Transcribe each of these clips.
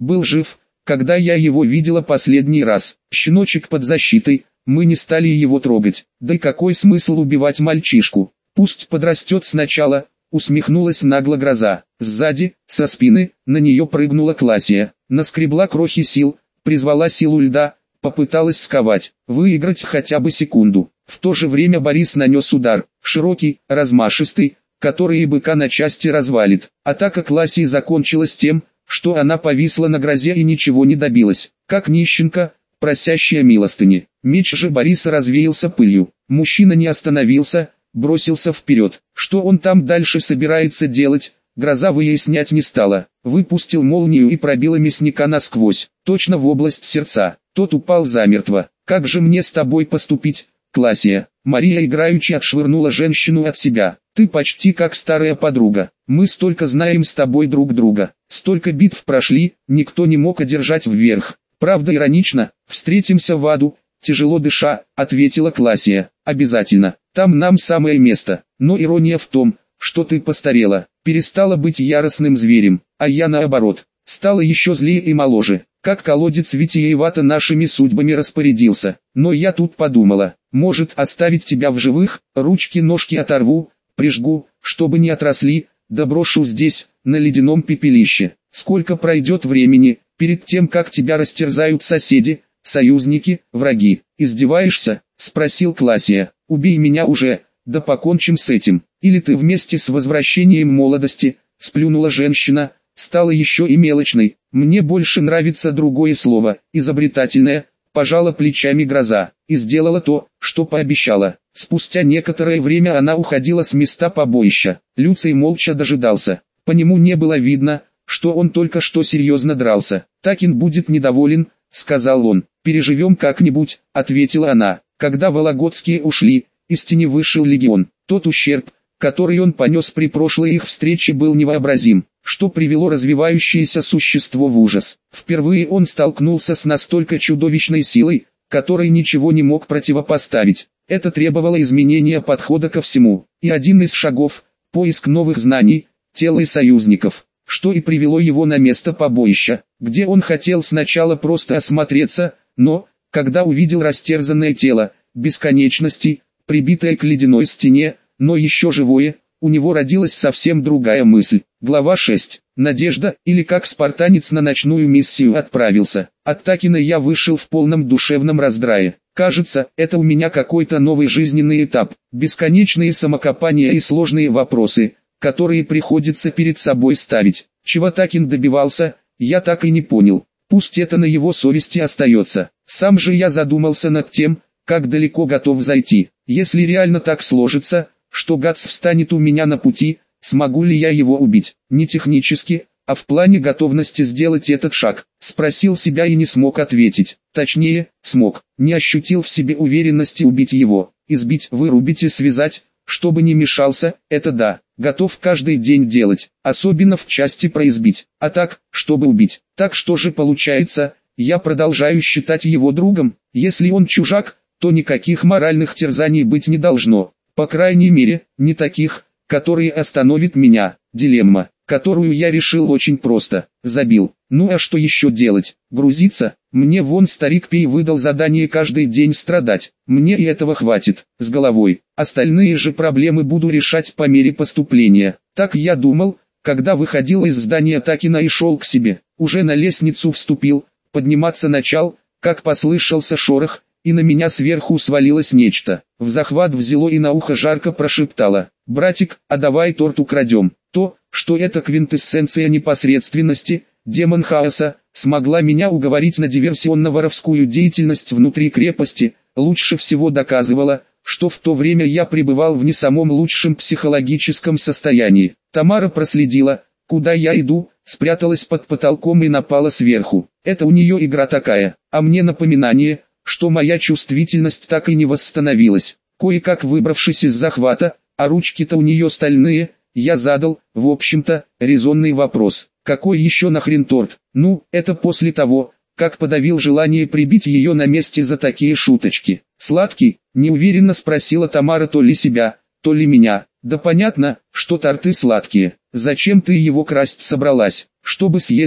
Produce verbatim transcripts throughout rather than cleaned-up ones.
был жив, когда я его видела последний раз. Щеночек под защитой, мы не стали его трогать. Да и какой смысл убивать мальчишку? Пусть подрастет сначала, усмехнулась нагло Гроза. Сзади, со спины, на нее прыгнула Классия. Наскребла крохи сил, призвала силу льда, попыталась сковать, выиграть хотя бы секунду. В то же время Борис нанес удар, широкий, размашистый, который и быка на части развалит. Атака Классии закончилась тем, что она повисла на Грозе и ничего не добилась, как нищенка, просящая милостыни. Меч же Бориса развеялся пылью. Мужчина не остановился, бросился вперед. Что он там дальше собирается делать, Гроза выяснять не стала. Выпустил молнию и пробила мясника насквозь, точно в область сердца. Тот упал замертво. «Как же мне с тобой поступить, Классия?» Мария играючи отшвырнула женщину от себя. «Ты почти как старая подруга. Мы столько знаем с тобой друг друга. Столько битв прошли, никто не мог одержать вверх. Правда иронично, встретимся в аду», тяжело дыша, ответила Классия. «Обязательно, там нам самое место. Но ирония в том, что ты постарела, перестала быть яростным зверем, а я наоборот, стала еще злее и моложе. Как колодец витиевато нашими судьбами распорядился. Но я тут подумала, может оставить тебя в живых, ручки-ножки оторву, прижгу, чтобы не отросли, да брошу здесь, на ледяном пепелище. Сколько пройдет времени, перед тем как тебя растерзают соседи, союзники, враги. Издеваешься?» — спросил Классия. «Убей меня уже, да покончим с этим. Или ты вместе с возвращением молодости», — сплюнула женщина, — «стала еще и мелочной. Мне больше нравится другое слово, изобретательное», — пожала плечами Гроза, и сделала то, что пообещала. Спустя некоторое время она уходила с места побоища. Люций молча дожидался. По нему не было видно, что он только что серьезно дрался. «Такин будет недоволен», — сказал он. «Переживем как-нибудь», — ответила она. Когда Вологодские ушли, из тени вышел легион. Тот ущерб, который он понес при прошлой их встрече, был невообразим, что привело развивающееся существо в ужас. Впервые он столкнулся с настолько чудовищной силой, которой ничего не мог противопоставить. Это требовало изменения подхода ко всему. И один из шагов – поиск новых знаний, тел и союзников, что и привело его на место побоища, где он хотел сначала просто осмотреться, но, когда увидел растерзанное тело, бесконечности, прибитое к ледяной стене, но еще живое, у него родилась совсем другая мысль. Глава шесть. Надежда, или как спартанец на ночную миссию отправился. От Такина я вышел в полном душевном раздрае. Кажется, это у меня какой-то новый жизненный этап. Бесконечные самокопания и сложные вопросы, которые приходится перед собой ставить. Чего Такин добивался, я так и не понял. Пусть это на его совести остается. Сам же я задумался над тем, как далеко готов зайти. Если реально так сложится, что Гац встанет у меня на пути, смогу ли я его убить? Не технически, а в плане готовности сделать этот шаг. Спросил себя и не смог ответить. Точнее, смог. Не ощутил в себе уверенности убить его. Избить, вырубить и связать, чтобы не мешался, это да. Готов каждый день делать, особенно в части про избить. А так, чтобы убить. Так что же получается, я продолжаю считать его другом? Если он чужак, то никаких моральных терзаний быть не должно. По крайней мере, не таких, которые остановят меня. Дилемма, которую я решил очень просто. Забил. Ну а что еще делать? Грузиться? Мне вон старик Пей выдал задание каждый день страдать. Мне и этого хватит. С головой. Остальные же проблемы буду решать по мере поступления. Так я думал, когда выходил из здания Такина и шел к себе. Уже на лестницу вступил, подниматься начал, как послышался шорох, и на меня сверху свалилось нечто. В захват взяло и на ухо жарко прошептало: «Братик, а давай торт украдем». То, что это квинтэссенция непосредственности, демон хаоса, смогла меня уговорить на диверсионно-воровскую деятельность внутри крепости, лучше всего доказывала, что в то время я пребывал в не самом лучшем психологическом состоянии. Тамара проследила, куда я иду, спряталась под потолком и напала сверху. Это у нее игра такая, а мне напоминание, что моя чувствительность так и не восстановилась. Кое-как выбравшись из захвата, а ручки-то у нее стальные, я задал, в общем-то, резонный вопрос: какой еще нахрен торт? Ну, это после того, как подавил желание прибить ее на месте за такие шуточки. «Сладкий?» – неуверенно спросила Тамара, то ли себя, то ли меня. «Да понятно, что торты сладкие. Зачем ты его красть собралась? Чтобы съесть?»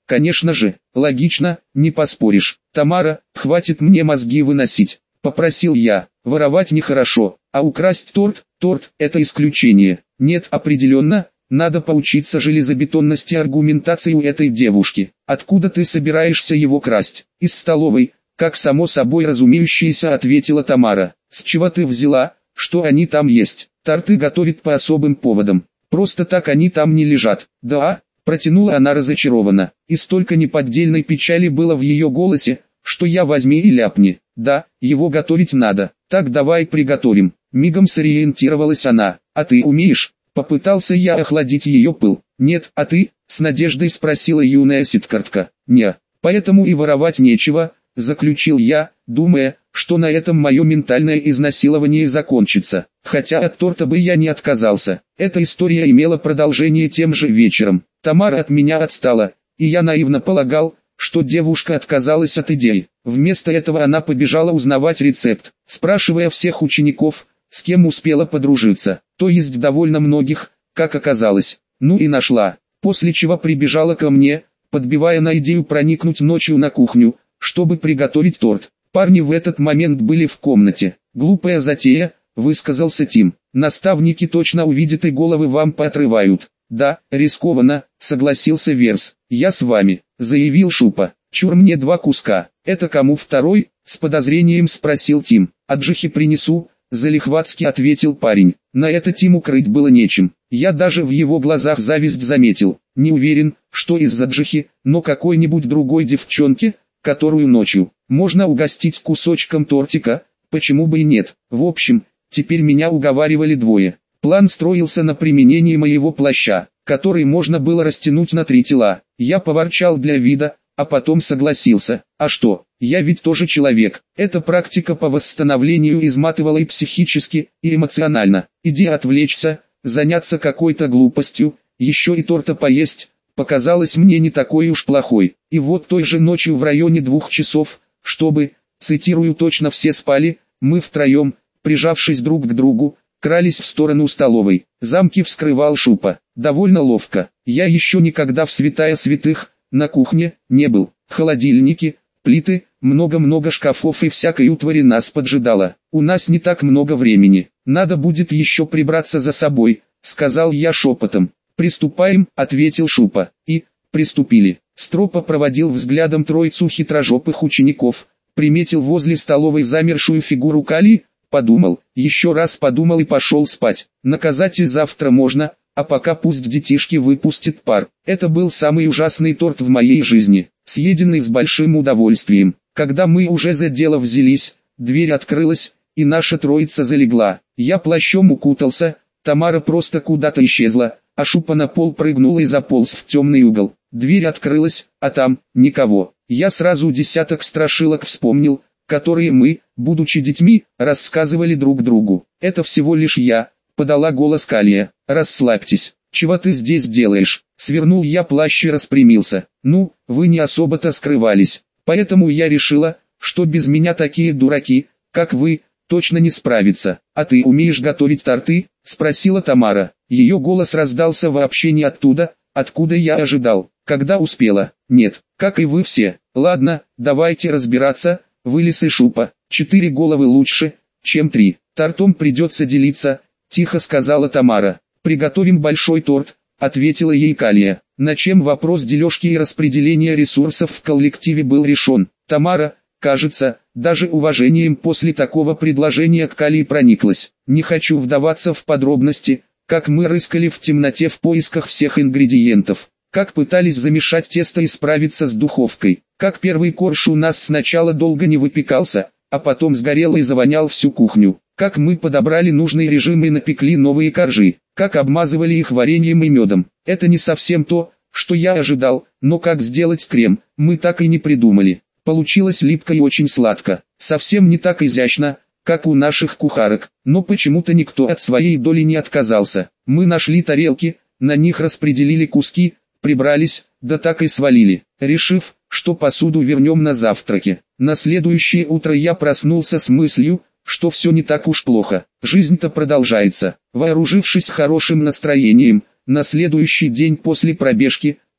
Конечно же, логично, не поспоришь. Тамара, хватит мне мозги выносить, попросил я. Воровать нехорошо, а украсть торт, торт – это исключение. Нет, определенно, надо поучиться железобетонности аргументации у этой девушки. Откуда ты собираешься его красть? Из столовой, как само собой разумеющееся, ответила Тамара. С чего ты взяла, что они там есть? Торты готовят по особым поводам. Просто так они там не лежат. Да, протянула она разочарованно. И столько неподдельной печали было в ее голосе, что я возьми и ляпни. Да, его готовить надо. Так давай приготовим. Мигом сориентировалась она. А ты умеешь? Попытался я охладить ее пыл. Нет, а ты? С надеждой спросила юная ситкартка. Не, поэтому и воровать нечего, заключил я, думая, что на этом мое ментальное изнасилование закончится. Хотя от торта бы я не отказался. Эта история имела продолжение тем же вечером. Тамара от меня отстала, и я наивно полагал, что девушка отказалась от идеи. Вместо этого она побежала узнавать рецепт, спрашивая всех учеников, с кем успела подружиться, то есть довольно многих, как оказалось. Ну и нашла, после чего прибежала ко мне, подбивая на идею проникнуть ночью на кухню, чтобы приготовить торт. Парни в этот момент были в комнате. Глупая затея, высказался Тим. Наставники точно увидят и головы вам поотрывают. Да, рискованно, согласился Верс. Я с вами, заявил Шупа. Чур мне два куска. Это кому второй? С подозрением спросил Тим. А Джихи принесу, залихватски ответил парень. На это Тиму крыть было нечем. Я даже в его глазах зависть заметил. Не уверен, что из-за Джихи, но какой-нибудь другой девчонке, которую ночью можно угостить кусочком тортика, почему бы и нет. В общем, теперь меня уговаривали двое. План строился на применении моего плаща, который можно было растянуть на три тела. Я поворчал для вида, а потом согласился. А что, я ведь тоже человек. Эта практика по восстановлению изматывала и психически, и эмоционально. Идея отвлечься, заняться какой-то глупостью, еще и торта поесть, показалось мне не такой уж плохой. И вот той же ночью в районе двух часов, чтобы, цитирую, точно все спали, мы втроем, прижавшись друг к другу, крались в сторону столовой. Замки вскрывал Шупа. Довольно ловко. Я еще никогда в святая святых, на кухне, не был. Холодильники, плиты, много-много шкафов и всякой утвари нас поджидало. У нас не так много времени. Надо будет еще прибраться за собой, сказал я шепотом. Приступаем, ответил Шупа. И, приступили. Стропа проводил взглядом троицу хитрожопых учеников, приметил возле столовой замершую фигуру Кали, подумал, еще раз подумал и пошел спать. Наказать и завтра можно, а пока пусть детишки выпустят пар. Это был самый ужасный торт в моей жизни, съеденный с большим удовольствием. Когда мы уже за дело взялись, дверь открылась, и наша троица залегла. Я плащом укутался, Тамара просто куда-то исчезла, а Шупа на пол прыгнула и заполз в темный угол. Дверь открылась, а там никого. Я сразу десяток страшилок вспомнил, которые мы, будучи детьми, рассказывали друг другу. Это всего лишь я, подала голос Калия. Расслабьтесь, чего ты здесь делаешь? Свернул я плащ и распрямился. Ну, вы не особо-то скрывались, поэтому я решила, что без меня такие дураки, как вы, точно не справятся. А ты умеешь готовить торты? Спросила Тамара. Ее голос раздался вообще не оттуда, откуда я ожидал. Когда успела? Нет, как и вы все. Ладно, давайте разбираться. Вылез и Шупа. Четыре головы лучше, чем три. Тортом придется делиться, тихо сказала Тамара. Приготовим большой торт, ответила ей Калия. На чем вопрос дележки и распределения ресурсов в коллективе был решен. Тамара, кажется, даже уважением после такого предложения к Калии прониклась. Не хочу вдаваться в подробности, как мы рыскали в темноте в поисках всех ингредиентов. Как пытались замешать тесто и справиться с духовкой. Как первый корж у нас сначала долго не выпекался, а потом сгорел и завонял всю кухню. Как мы подобрали нужный режим и напекли новые коржи. Как обмазывали их вареньем и медом. Это не совсем то, что я ожидал, но как сделать крем, мы так и не придумали. Получилось липко и очень сладко. Совсем не так изящно, как у наших кухарок. Но почему-то никто от своей доли не отказался. Мы нашли тарелки, на них распределили куски, прибрались, да так и свалили, решив, что посуду вернем на завтраке. На следующее утро я проснулся с мыслью, что все не так уж плохо. Жизнь-то продолжается. Вооружившись хорошим настроением, на следующий день после пробежки,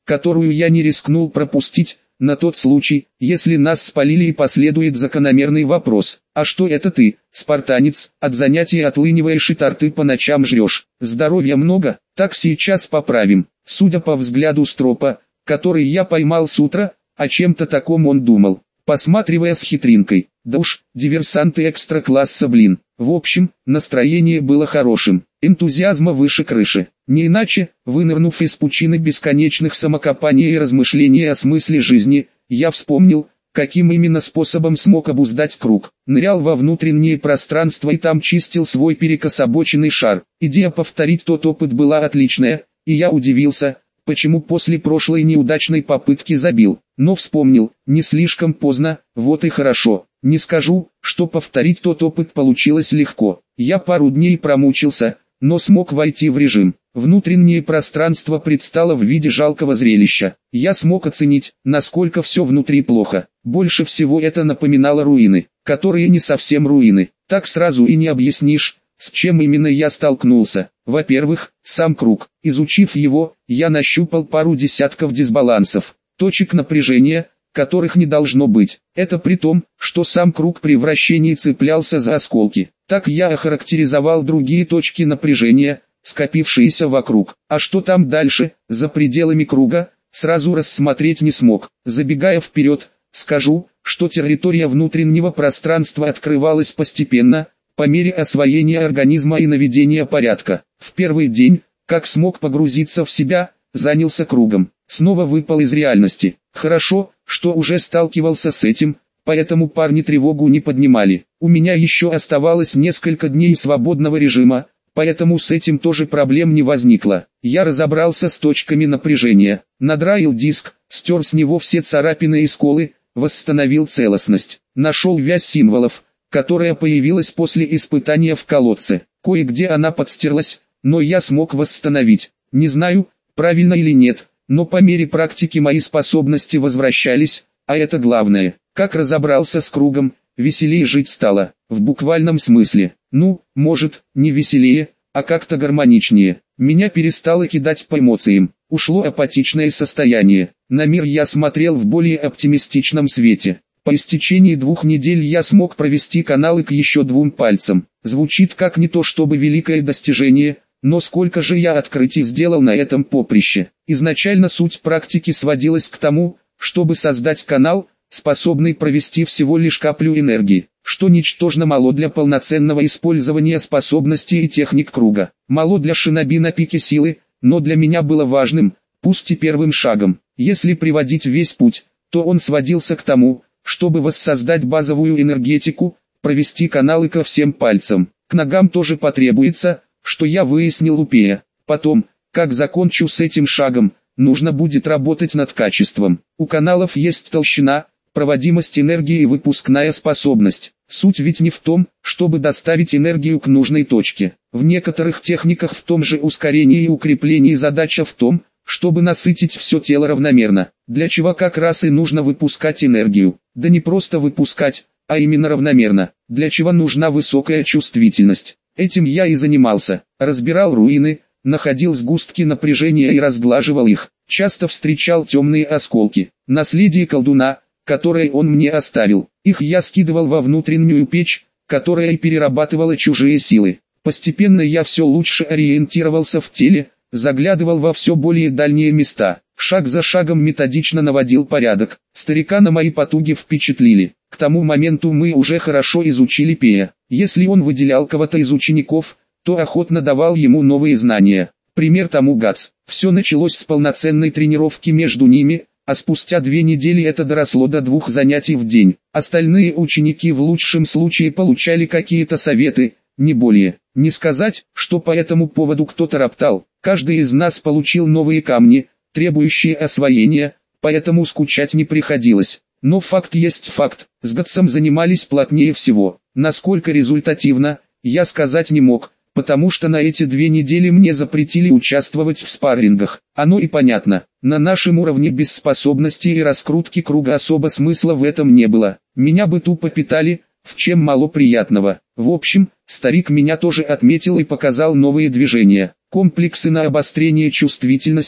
которую я не рискнул пропустить, на тот случай, если нас спалили и последует закономерный вопрос: а что это ты, спартанец, от занятий отлыниваешь и торты по ночам жрешь? Здоровья много? Так сейчас поправим. Судя по взгляду Стропа, который я поймал с утра, о чем-то таком он думал, посматривая с хитринкой. Да уж, диверсанты экстра-класса, блин. В общем, настроение было хорошим, энтузиазма выше крыши. Не иначе, вынырнув из пучины бесконечных самокопаний и размышлений о смысле жизни, я вспомнил, каким именно способом смог обуздать круг. Нырял во внутреннее пространство и там чистил свой перекособоченный шар. Идея повторить тот опыт была отличная, и я удивился, почему после прошлой неудачной попытки забил. Но вспомнил, не слишком поздно, вот и хорошо. Не скажу, что повторить тот опыт получилось легко. Я пару дней промучился, но смог войти в режим. Внутреннее пространство предстало в виде жалкого зрелища. Я смог оценить, насколько все внутри плохо. Больше всего это напоминало руины, которые не совсем руины. Так сразу и не объяснишь, с чем именно я столкнулся. Во-первых, сам круг. Изучив его, я нащупал пару десятков дисбалансов, точек напряжения, которых не должно быть. Это при том, что сам круг при вращении цеплялся за осколки. Так я охарактеризовал другие точки напряжения, скопившиеся вокруг. А что там дальше, за пределами круга, сразу рассмотреть не смог. Забегая вперед, скажу, что территория внутреннего пространства открывалась постепенно, по мере освоения организма и наведения порядка. В первый день, как смог погрузиться в себя, занялся кругом. Снова выпал из реальности. Хорошо, что уже сталкивался с этим, поэтому парни тревогу не поднимали. У меня еще оставалось несколько дней свободного режима, поэтому с этим тоже проблем не возникло. Я разобрался с точками напряжения, надраил диск, стер с него все царапины и сколы, восстановил целостность. Нашел вязь символов, которая появилась после испытания в колодце. Кое-где она подстерлась, но я смог восстановить. Не знаю, правильно или нет, но по мере практики мои способности возвращались, а это главное. Как разобрался с кругом, веселее жить стало, в буквальном смысле. Ну, может, не веселее, а как-то гармоничнее. Меня перестало кидать по эмоциям, ушло апатичное состояние. На мир я смотрел в более оптимистичном свете. По истечении двух недель я смог провести каналы к еще двум пальцам. Звучит как не то чтобы великое достижение, но сколько же я открытий сделал на этом поприще. Изначально суть практики сводилась к тому, чтобы создать канал, способный провести всего лишь каплю энергии, что ничтожно мало для полноценного использования способностей и техник круга. Мало для шиноби на пике силы, но для меня было важным, пусть и первым шагом. Если приводить весь путь, то он сводился к тому, чтобы воссоздать базовую энергетику, провести каналы ко всем пальцам. К ногам тоже потребуется, что я выяснил у Пея. Потом, как закончу с этим шагом, нужно будет работать над качеством. У каналов есть толщина, проводимость энергии и выпускная способность. Суть ведь не в том, чтобы доставить энергию к нужной точке. В некоторых техниках в том же ускорении и укреплении задача в том, чтобы насытить все тело равномерно, для чего как раз и нужно выпускать энергию. Да не просто выпускать, а именно равномерно, для чего нужна высокая чувствительность. Этим я и занимался, разбирал руины, находил сгустки напряжения и разглаживал их, часто встречал темные осколки, наследие колдуна, которое он мне оставил. Их я скидывал во внутреннюю печь, которая и перерабатывала чужие силы. Постепенно я все лучше ориентировался в теле, заглядывал во все более дальние места, шаг за шагом методично наводил порядок. Старика на мои потуги впечатлили. К тому моменту мы уже хорошо изучили Пея. Если он выделял кого-то из учеников, то охотно давал ему новые знания. Пример тому Гац. Все началось с полноценной тренировки между ними, а спустя две недели это доросло до двух занятий в день. Остальные ученики в лучшем случае получали какие-то советы, не более. Не сказать, что по этому поводу кто-то роптал. Каждый из нас получил новые камни, требующие освоения, поэтому скучать не приходилось. Но факт есть факт, с Гатсом занимались плотнее всего. Насколько результативно, я сказать не мог, потому что на эти две недели мне запретили участвовать в спаррингах. Оно и понятно, на нашем уровне без способности и раскрутки круга особо смысла в этом не было. Меня бы тупо питали, в чем мало приятного. В общем, старик меня тоже отметил и показал новые движения. Комплексы на обострение чувствительности,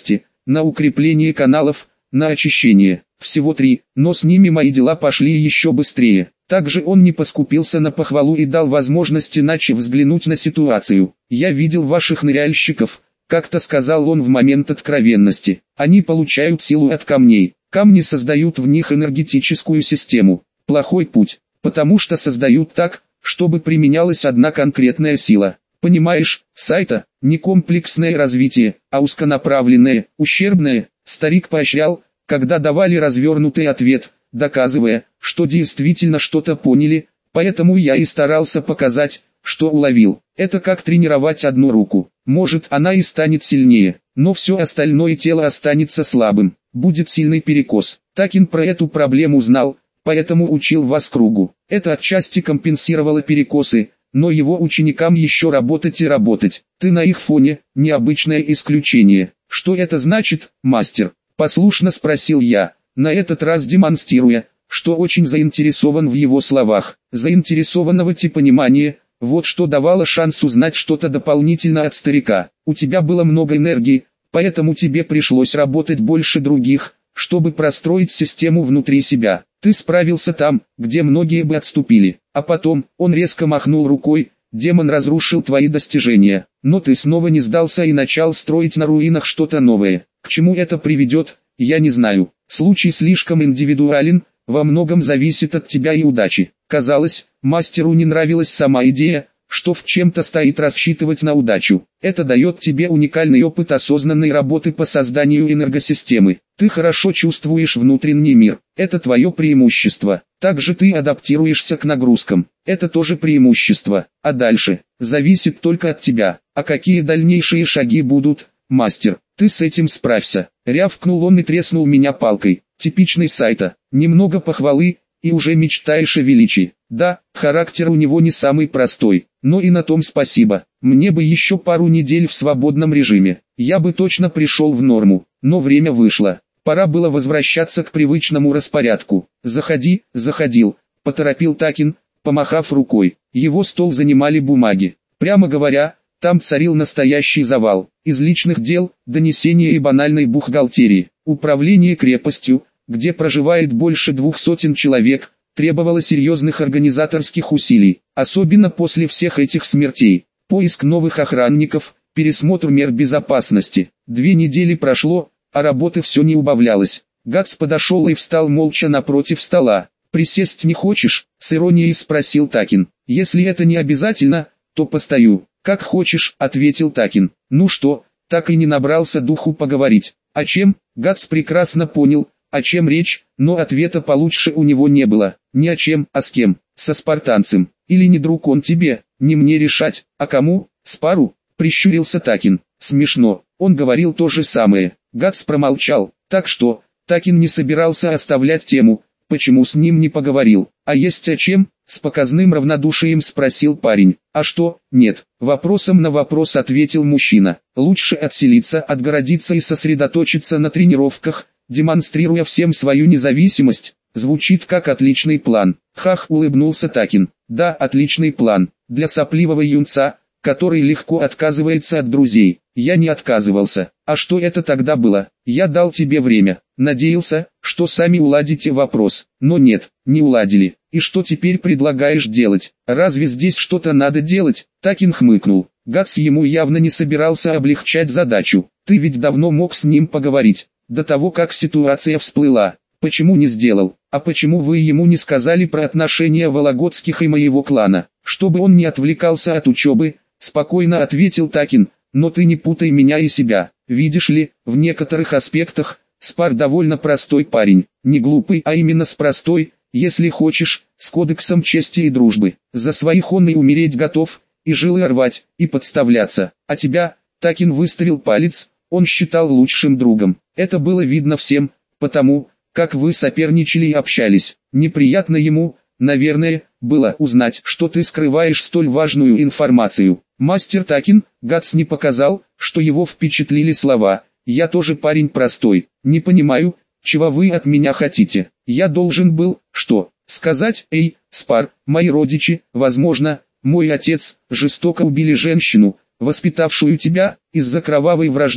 на укрепление каналов, на очищение. Всего три, но с ними мои дела пошли еще быстрее. Также он не поскупился на похвалу и дал возможность иначе взглянуть на ситуацию. «Я видел ваших ныряльщиков», — как-то сказал он в момент откровенности. «Они получают силу от камней. Камни создают в них энергетическую систему. Плохой путь, потому что создают так, чтобы применялась одна конкретная сила. Понимаешь, сайта, не комплексное развитие, а узконаправленное, ущербное». Старик поощрял, когда давали развернутый ответ, доказывая, что действительно что-то поняли, поэтому я и старался показать, что уловил. Это как тренировать одну руку. Может, она и станет сильнее, но все остальное тело останется слабым. Будет сильный перекос. Такин про эту проблему знал, поэтому учил вас кругу. Это отчасти компенсировало перекосы, но его ученикам еще работать и работать. Ты на их фоне необычное исключение. Что это значит, мастер? Послушно спросил я, на этот раз демонстрируя, что очень заинтересован в его словах. Заинтересованного типа понимания, вот что давало шанс узнать что-то дополнительно от старика. У тебя было много энергии, поэтому тебе пришлось работать больше других, чтобы простроить систему внутри себя. Ты справился там, где многие бы отступили. А потом, он резко махнул рукой, демон разрушил твои достижения. Но ты снова не сдался и начал строить на руинах что-то новое. К чему это приведет, я не знаю. Случай слишком индивидуален, во многом зависит от тебя и удачи. Казалось, мастеру не нравилась сама идея, что в чем-то стоит рассчитывать на удачу. Это дает тебе уникальный опыт осознанной работы по созданию энергосистемы. Ты хорошо чувствуешь внутренний мир. Это твое преимущество. Также ты адаптируешься к нагрузкам. Это тоже преимущество. А дальше, зависит только от тебя. А какие дальнейшие шаги будут, мастер? Ты с этим справься. Рявкнул он и треснул меня палкой. Типичный сайта. Немного похвалы, и уже мечтаешь о величии. Да, характер у него не самый простой, но и на том спасибо. Мне бы еще пару недель в свободном режиме. Я бы точно пришел в норму, но время вышло. Пора было возвращаться к привычному распорядку. «Заходи», заходил, поторопил Такин, помахав рукой. Его стол занимали бумаги. Прямо говоря, там царил настоящий завал. Из личных дел, донесения и банальной бухгалтерии. Управление крепостью, где проживает больше двух сотен человек, требовало серьезных организаторских усилий, особенно после всех этих смертей. Поиск новых охранников, пересмотр мер безопасности. Две недели прошло, а работы все не убавлялось. Гац подошел и встал молча напротив стола. «Присесть не хочешь?» — с иронией спросил Такин. «Если это не обязательно, то постою». «Как хочешь», — ответил Такин. «Ну что, так и не набрался духу поговорить?» «О чем?» Гац прекрасно понял, о чем речь, но ответа получше у него не было. «Ни о чем, а с кем? Со спартанцем. Или не друг он тебе, не мне решать, а кому? Спару?» — прищурился Такин. «Смешно, он говорил то же самое». Гац промолчал, так что, Такин не собирался оставлять тему, почему с ним не поговорил. «А есть о чем?» — с показным равнодушием спросил парень. «А что?» «Нет». Вопросом на вопрос ответил мужчина. «Лучше отселиться, отгородиться и сосредоточиться на тренировках, демонстрируя всем свою независимость». Звучит как отличный план. Хах, улыбнулся Такин. Да, отличный план. Для сопливого юнца, который легко отказывается от друзей. Я не отказывался. А что это тогда было? Я дал тебе время. Надеялся, что сами уладите вопрос. Но нет, не уладили. И что теперь предлагаешь делать? Разве здесь что-то надо делать? Такин хмыкнул. Гац ему явно не собирался облегчать задачу. Ты ведь давно мог с ним поговорить. До того, как ситуация всплыла. Почему не сделал? А почему вы ему не сказали про отношения Вологодских и моего клана? Чтобы он не отвлекался от учебы, спокойно ответил Такин. Но ты не путай меня и себя. Видишь ли, в некоторых аспектах, Спар довольно простой парень. Не глупый, а именно с простой, если хочешь, с кодексом чести и дружбы. За своих он и умереть готов, и жилы рвать, и подставляться. А тебя, Такин выставил палец, он считал лучшим другом. Это было видно всем, потому, как вы соперничали и общались. Неприятно ему, наверное, было узнать, что ты скрываешь столь важную информацию. Мастер Такин, Гац не показал, что его впечатлили слова. Я тоже парень простой. Не понимаю, чего вы от меня хотите. Я должен был, что, сказать? Эй, Спар, мои родичи, возможно, мой отец, жестоко убили женщину, воспитавшую тебя, из-за кровавой вражды,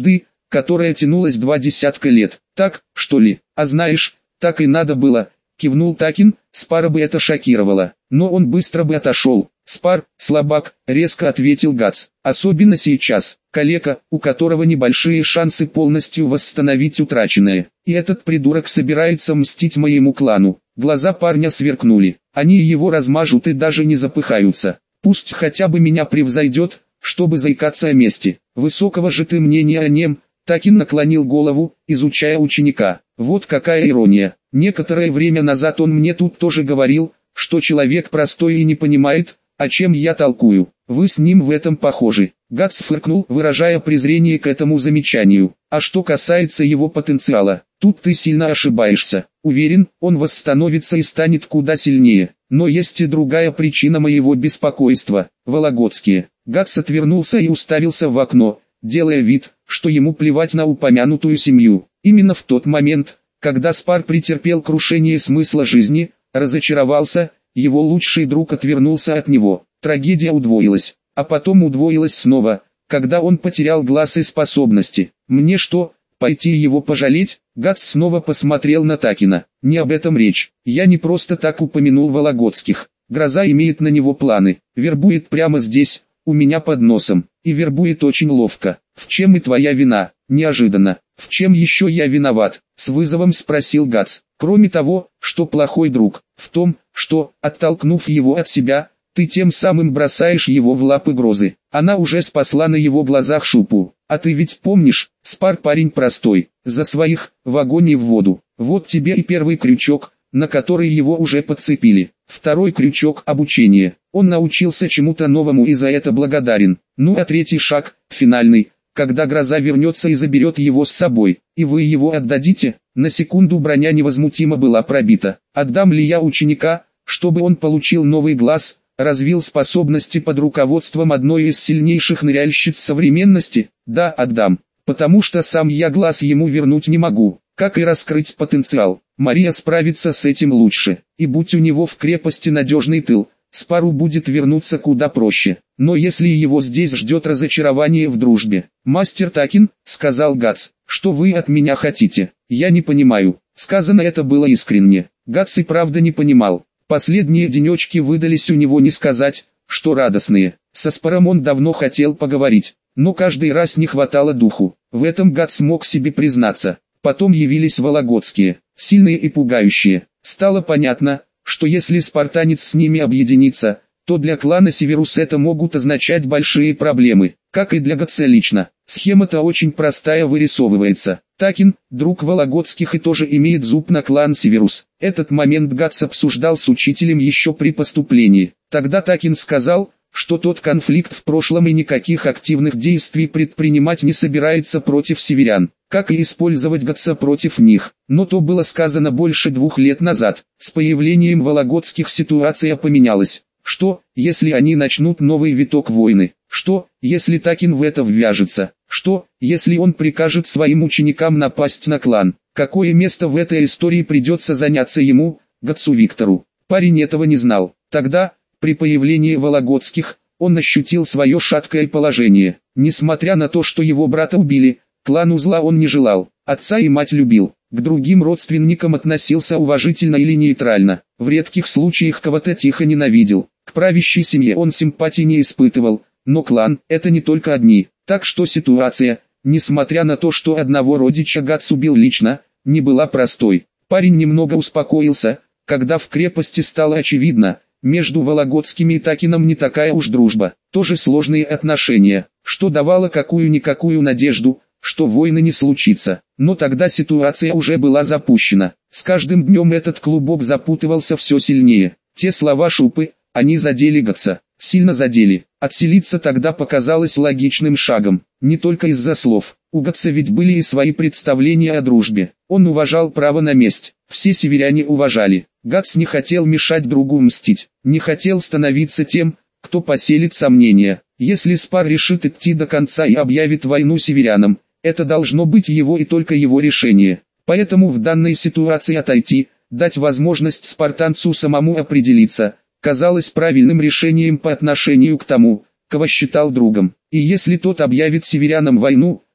которая тянулась два десятка лет. Так, что ли? А знаешь, так и надо было, кивнул Такин, Спара бы это шокировало, но он быстро бы отошел. Спар, слабак, резко ответил Гац, особенно сейчас, калека, у которого небольшие шансы полностью восстановить утраченное. И этот придурок собирается мстить моему клану. Глаза парня сверкнули, они его размажут и даже не запыхаются. Пусть хотя бы меня превзойдет, чтобы заикаться о мести. Высокого же ты мнения о нем. Такин наклонил голову, изучая ученика. Вот какая ирония. Некоторое время назад он мне тут тоже говорил, что человек простой и не понимает, о чем я толкую. Вы с ним в этом похожи. Гац фыркнул, выражая презрение к этому замечанию. А что касается его потенциала, тут ты сильно ошибаешься. Уверен, он восстановится и станет куда сильнее. Но есть и другая причина моего беспокойства. Вологодские. Гац отвернулся и уставился в окно, делая вид, что ему плевать на упомянутую семью. Именно в тот момент, когда Спар претерпел крушение смысла жизни, разочаровался, его лучший друг отвернулся от него. Трагедия удвоилась, а потом удвоилась снова, когда он потерял глаз и способности. Мне что, пойти его пожалеть? Гац снова посмотрел на Такина. Не об этом речь. Я не просто так упомянул Вологодских. Гроза имеет на него планы, вербует прямо здесь, у меня под носом, и вербует очень ловко. В чем и твоя вина? Неожиданно. В чем еще я виноват? С вызовом спросил Гац. Кроме того, что плохой друг, в том, что, оттолкнув его от себя, ты тем самым бросаешь его в лапы грозы. Она уже спасла на его глазах Шупу. А ты ведь помнишь, Спар парень простой, за своих, в огонь и в воду. Вот тебе и первый крючок, на который его уже подцепили. Второй крючок – обучение. Он научился чему-то новому и за это благодарен. Ну а третий шаг, финальный, когда гроза вернется и заберет его с собой. И вы его отдадите? На секунду броня невозмутимо была пробита. Отдам ли я ученика, чтобы он получил новый глаз, развил способности под руководством одной из сильнейших ныряльщиц современности? Да, отдам. Потому что сам я глаз ему вернуть не могу. Как и раскрыть потенциал. Мария справится с этим лучше. И будь у него в крепости надежный тыл, Спару будет вернуться куда проще. Но если его здесь ждет разочарование в дружбе. «Мастер Такин», — сказал Гац, — «что вы от меня хотите? Я не понимаю». Сказано это было искренне. Гац и правда не понимал. Последние денечки выдались у него не сказать, что радостные. Со Спаром он давно хотел поговорить, но каждый раз не хватало духу. В этом Гац мог себе признаться. Потом явились Вологодские, сильные и пугающие. Стало понятно, что если спартанец с ними объединится, то для клана Северус это могут означать большие проблемы, как и для Гаца лично. Схема-то очень простая вырисовывается. Такин, друг Вологодских, и тоже имеет зуб на клан Северус. Этот момент Гац обсуждал с учителем еще при поступлении. Тогда Такин сказал, что тот конфликт в прошлом и никаких активных действий предпринимать не собирается против северян, как и использовать Гаца против них. Но то было сказано больше двух лет назад. С появлением Вологодских ситуация поменялась. Что, если они начнут новый виток войны? Что, если Такин в это ввяжется? Что, если он прикажет своим ученикам напасть на клан? Какое место в этой истории придется заняться ему, Гацу Виктору? Парень этого не знал. Тогда, при появлении Вологодских, он ощутил свое шаткое положение. Несмотря на то, что его брата убили, клану зла он не желал, отца и мать любил. К другим родственникам относился уважительно или нейтрально. В редких случаях кого-то тихо ненавидел. К правящей семье он симпатии не испытывал, но клан – это не только одни. Так что ситуация, несмотря на то, что одного родича Гац убил лично, не была простой. Парень немного успокоился, когда в крепости стало очевидно, между Вологодскими и Такином не такая уж дружба, тоже сложные отношения, что давало какую-никакую надежду, что войны не случится. Но тогда ситуация уже была запущена. С каждым днем этот клубок запутывался все сильнее. Те слова Шупы, они задели Гаца, сильно задели. Отселиться тогда показалось логичным шагом, не только из-за слов. У Гаца ведь были и свои представления о дружбе. Он уважал право на месть, все северяне уважали. Гац не хотел мешать другу мстить, не хотел становиться тем, кто поселит сомнения. Если Спар решит идти до конца и объявит войну северянам, это должно быть его и только его решение. Поэтому в данной ситуации отойти, дать возможность спартанцу самому определиться, казалось правильным решением по отношению к тому, кого считал другом. И если тот объявит северянам войну,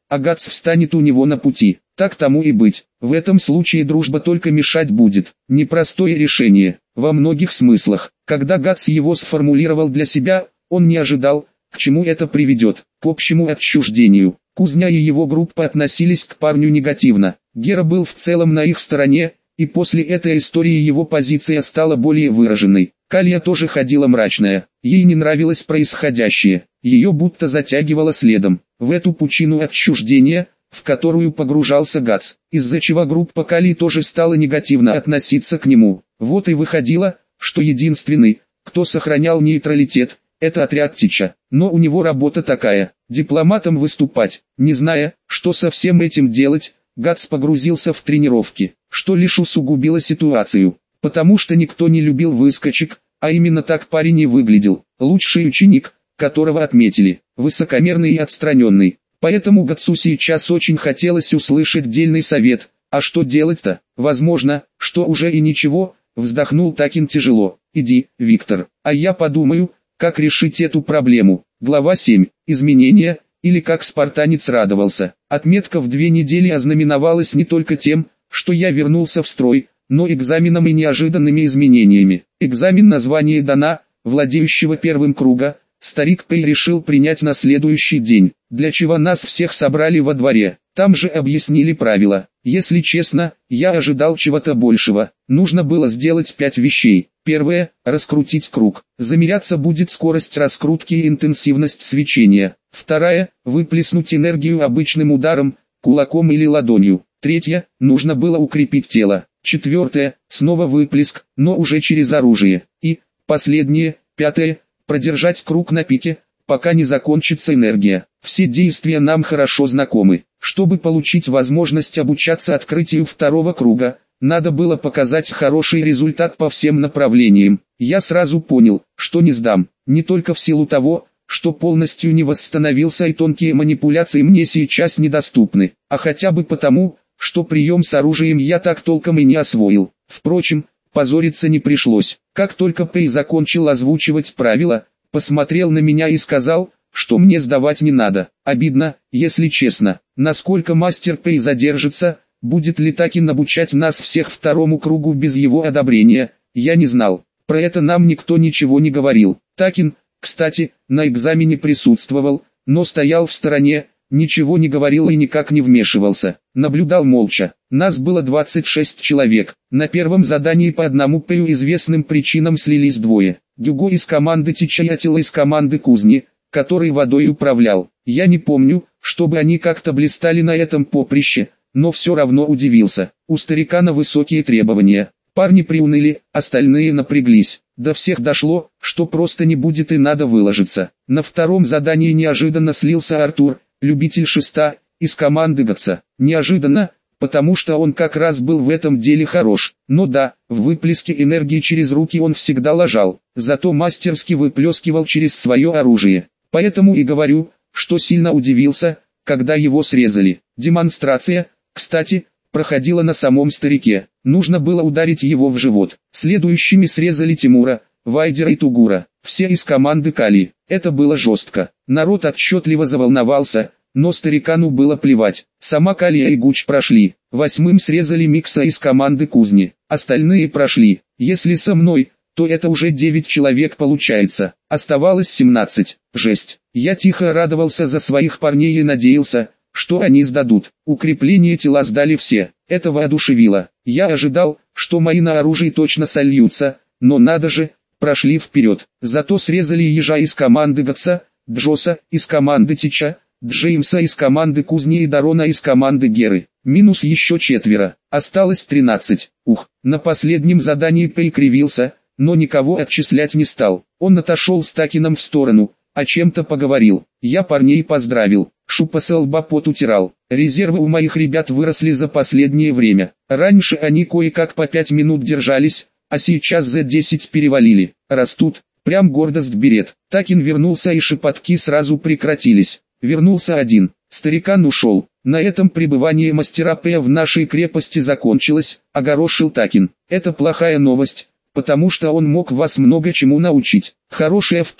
а Гац встанет у него на пути. Так тому и быть. В этом случае дружба только мешать будет. Непростое решение, во многих смыслах. Когда Гац его сформулировал для себя, он не ожидал, к чему это приведет, к общему отчуждению. Кузня и его группа относились к парню негативно. Гера был в целом на их стороне, и после этой истории его позиция стала более выраженной. Калия тоже ходила мрачная, ей не нравилось происходящее, ее будто затягивало следом, в эту пучину отчуждения, в которую погружался Гац, из-за чего группа Калии тоже стала негативно относиться к нему. Вот и выходило, что единственный, кто сохранял нейтралитет, это отряд Тича. Но у него работа такая, дипломатом выступать. Не зная, что со всем этим делать, Гац погрузился в тренировки, что лишь усугубило ситуацию, потому что никто не любил выскочек, а именно так парень и выглядел, лучший ученик, которого отметили, высокомерный и отстраненный. Поэтому Гацу сейчас очень хотелось услышать дельный совет, а что делать-то, возможно, что уже и ничего, вздохнул Такин тяжело. Иди, Виктор, а я подумаю, как решить эту проблему. Глава семь. Изменения, или как спартанец радовался. Отметка в две недели ознаменовалась не только тем, что я вернулся в строй, но экзаменом и неожиданными изменениями. Экзамен на звание Дана, владеющего первым круга, старик Пэй решил принять на следующий день, для чего нас всех собрали во дворе. Там же объяснили правила. Если честно, я ожидал чего-то большего. Нужно было сделать пять вещей. Первое – раскрутить круг. Замеряться будет скорость раскрутки и интенсивность свечения. Вторая – выплеснуть энергию обычным ударом, кулаком или ладонью. Третье – нужно было укрепить тело. Четвертое – снова выплеск, но уже через оружие. И, последнее, пятое – продержать круг на пике, пока не закончится энергия. Все действия нам хорошо знакомы. Чтобы получить возможность обучаться открытию второго круга, надо было показать хороший результат по всем направлениям. Я сразу понял, что не сдам, не только в силу того, что полностью не восстановился и тонкие манипуляции мне сейчас недоступны, а хотя бы потому, что прием с оружием я так толком и не освоил. Впрочем, позориться не пришлось. Как только Пэй закончил озвучивать правила, посмотрел на меня и сказал, что мне сдавать не надо. Обидно, если честно. Насколько мастер Пэй задержится, будет ли Такин обучать нас всех второму кругу без его одобрения, я не знал. Про это нам никто ничего не говорил. Такин, кстати, на экзамене присутствовал, но стоял в стороне, ничего не говорил и никак не вмешивался. Наблюдал молча. Нас было двадцать шесть человек. На первом задании по одному Пэю известным причинам слились двое. Дюго из команды Тича и Атила из команды Кузни, который водой управлял. Я не помню, чтобы они как-то блистали на этом поприще, но все равно удивился. У старика на высокие требования. Парни приуныли, остальные напряглись. До всех дошло, что просто не будет и надо выложиться. На втором задании неожиданно слился Артур, любитель шеста, из команды Гаца. Неожиданно, потому что он как раз был в этом деле хорош. Но да, в выплеске энергии через руки он всегда лажал, зато мастерски выплескивал через свое оружие. Поэтому и говорю, что сильно удивился, когда его срезали. Демонстрация, кстати, проходила на самом старике. Нужно было ударить его в живот. Следующими срезали Тимура, Вайдера и Тугура. Все из команды Кали. Это было жестко. Народ отчетливо заволновался, но старикану было плевать. Сама Калия и Гуч прошли. Восьмым срезали Микса из команды Кузни. Остальные прошли. Если со мной, то это уже девять человек получается. Оставалось семнадцать. Жесть. Я тихо радовался за своих парней и надеялся, что они сдадут. Укрепление тела сдали все. Это воодушевило. Я ожидал, что мои на оружии точно сольются, но надо же, прошли вперед. Зато срезали Ежа из команды Гаца, Джоса из команды Тича, Джеймса из команды Кузни и Дарона из команды Геры. Минус еще четверо. Осталось тринадцать. Ух, на последнем задании Пэй кривился, но никого отчислять не стал. Он отошел с Такином в сторону, о чем-то поговорил. Я парней поздравил. Шупа с лба пот утирал. Резервы у моих ребят выросли за последнее время. Раньше они кое-как по пять минут держались, а сейчас за десять перевалили. Растут, прям гордость берет. Такин вернулся и шепотки сразу прекратились. Вернулся один. Старикан ушел. На этом пребывание мастера Пэя в нашей крепости закончилось, огорошил Такин. Это плохая новость, потому что он мог вас много чему научить. Хорошая в том,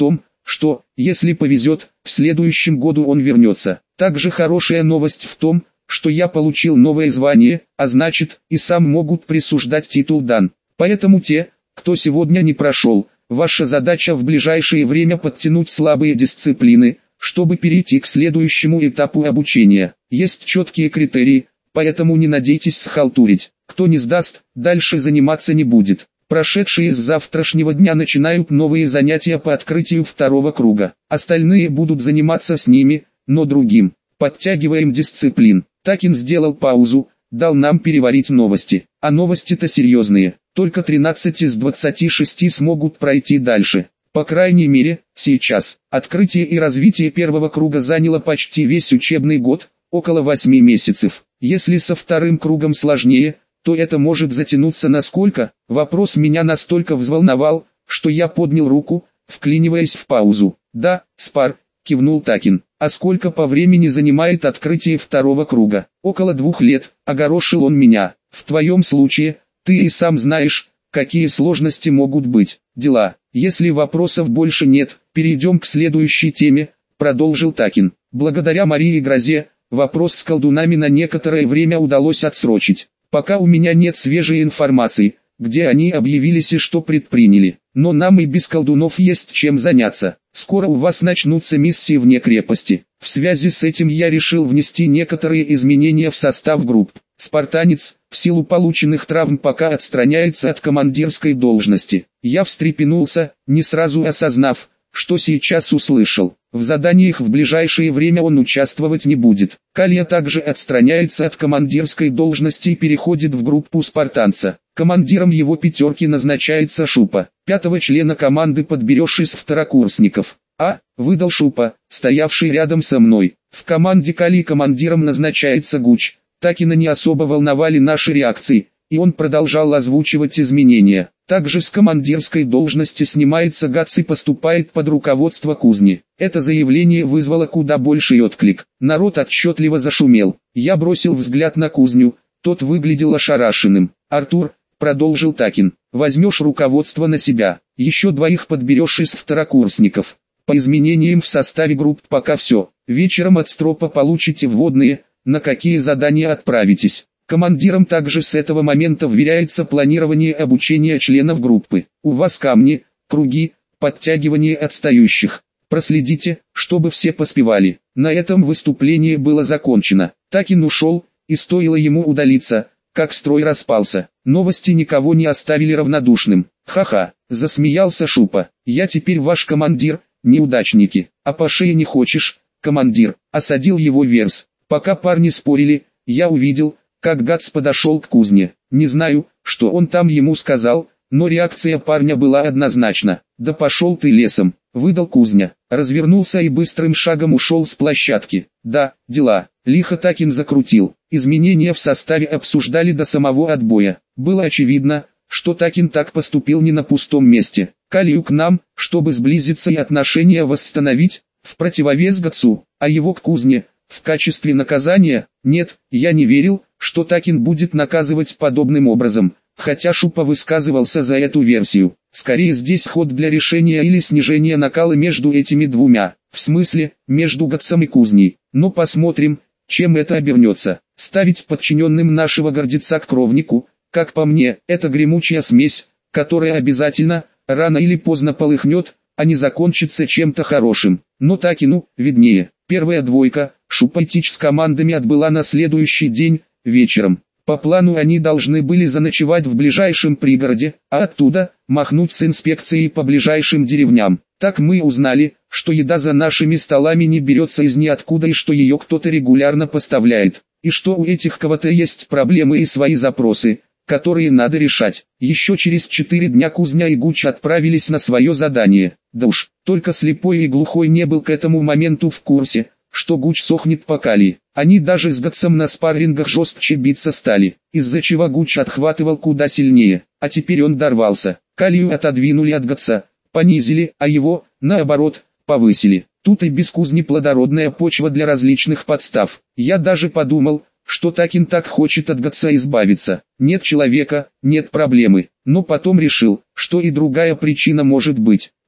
что, если повезет, в следующем году он вернется. Также хорошая новость в том, что я получил новое звание, а значит, и сам могут присуждать титул дан. Поэтому те, кто сегодня не прошел, ваша задача в ближайшее время подтянуть слабые дисциплины, чтобы перейти к следующему этапу обучения. Есть четкие критерии, поэтому не надейтесь схалтурить. Кто не сдаст, дальше заниматься не будет. Прошедшие с завтрашнего дня начинают новые занятия по открытию второго круга. Остальные будут заниматься с ними, но другим. Подтягиваем дисциплин. Такин сделал паузу, дал нам переварить новости. А новости-то серьезные. Только тринадцать из двадцати шести смогут пройти дальше. По крайней мере, сейчас. Открытие и развитие первого круга заняло почти весь учебный год, около восьми месяцев. Если со вторым кругом сложнее, то это может затянуться на сколько? Вопрос меня настолько взволновал, что я поднял руку, вклиниваясь в паузу. «Да, Спар», — кивнул Такин. «А сколько по времени занимает открытие второго круга?» «Около двух лет», — огорошил он меня. «В твоем случае, ты и сам знаешь, какие сложности могут быть. Дела. Если вопросов больше нет, перейдем к следующей теме», — продолжил Такин. «Благодаря Марии Грозе, вопрос с колдунами на некоторое время удалось отсрочить. Пока у меня нет свежей информации, где они объявились и что предприняли. Но нам и без колдунов есть чем заняться. Скоро у вас начнутся миссии вне крепости. В связи с этим я решил внести некоторые изменения в состав групп. Спартанец, в силу полученных травм, пока отстраняется от командирской должности». Я встрепенулся, не сразу осознав, что сейчас услышал. В заданиях в ближайшее время он участвовать не будет. Калья также отстраняется от командирской должности и переходит в группу спартанца. Командиром его пятерки назначается Шупа. Пятого члена команды подберешь из второкурсников. А, выдал Шупа, стоявший рядом со мной. В команде Кальи командиром назначается Гуч. Такина не особо волновали наши реакции, и он продолжал озвучивать изменения. Также с командирской должности снимается Гац и поступает под руководство Кузни. Это заявление вызвало куда больший отклик. Народ отчетливо зашумел. Я бросил взгляд на Кузню, тот выглядел ошарашенным. «Артур», — продолжил Такин, — «возьмешь руководство на себя, еще двоих подберешь из второкурсников. По изменениям в составе групп пока все. Вечером от Стропа получите вводные, на какие задания отправитесь. Командирам также с этого момента вверяется планирование обучения членов группы. У вас камни, круги, подтягивание отстающих. Проследите, чтобы все поспевали». На этом выступление было закончено. Такин ушел, и стоило ему удалиться, как строй распался. Новости никого не оставили равнодушным. «Ха-ха», — засмеялся Шупа, — «я теперь ваш командир, неудачники. А по шее не хочешь, командир?» — осадил его Верс. Пока парни спорили, я увидел, как Гац подошел к Кузне. Не знаю, что он там ему сказал, но реакция парня была однозначна. «Да пошел ты лесом», — выдал Кузня. Развернулся и быстрым шагом ушел с площадки. «Да, дела». Лихо Такин закрутил. Изменения в составе обсуждали до самого отбоя. Было очевидно, что Такин так поступил не на пустом месте. Калию к нам, чтобы сблизиться и отношения восстановить, в противовес Гацу, а его к Кузне. В качестве наказания, нет, я не верил, что Такин будет наказывать подобным образом, хотя Шупа высказывался за эту версию. Скорее здесь ход для решения или снижения накала между этими двумя, в смысле, между Гацом и Кузней. Но посмотрим, чем это обернется. Ставить подчиненным нашего гордеца к кровнику, как по мне, это гремучая смесь, которая обязательно, рано или поздно полыхнет, а не закончится чем-то хорошим. Но Такину виднее. Первая двойка, Шупайтич с командами отбыла на следующий день, вечером. По плану они должны были заночевать в ближайшем пригороде, а оттуда, махнуть с инспекцией по ближайшим деревням. Так мы узнали, что еда за нашими столами не берется из ниоткуда и что ее кто-то регулярно поставляет. И что у этих кого-то есть проблемы и свои запросы, которые надо решать. Еще через четыре дня Кузня и Гуч отправились на свое задание. Да уж, только слепой и глухой не был к этому моменту в курсе, что Гуч сохнет по Калии. Они даже с Гацем на спаррингах жестче биться стали, из-за чего Гуч отхватывал куда сильнее, а теперь он дорвался. Калию отодвинули от Гаца, понизили, а его, наоборот, повысили. Тут и без Кузни плодородная почва для различных подстав. Я даже подумал, что Такин так хочет от Гаца избавиться. Нет человека, нет проблемы. Но потом решил, что и другая причина может быть.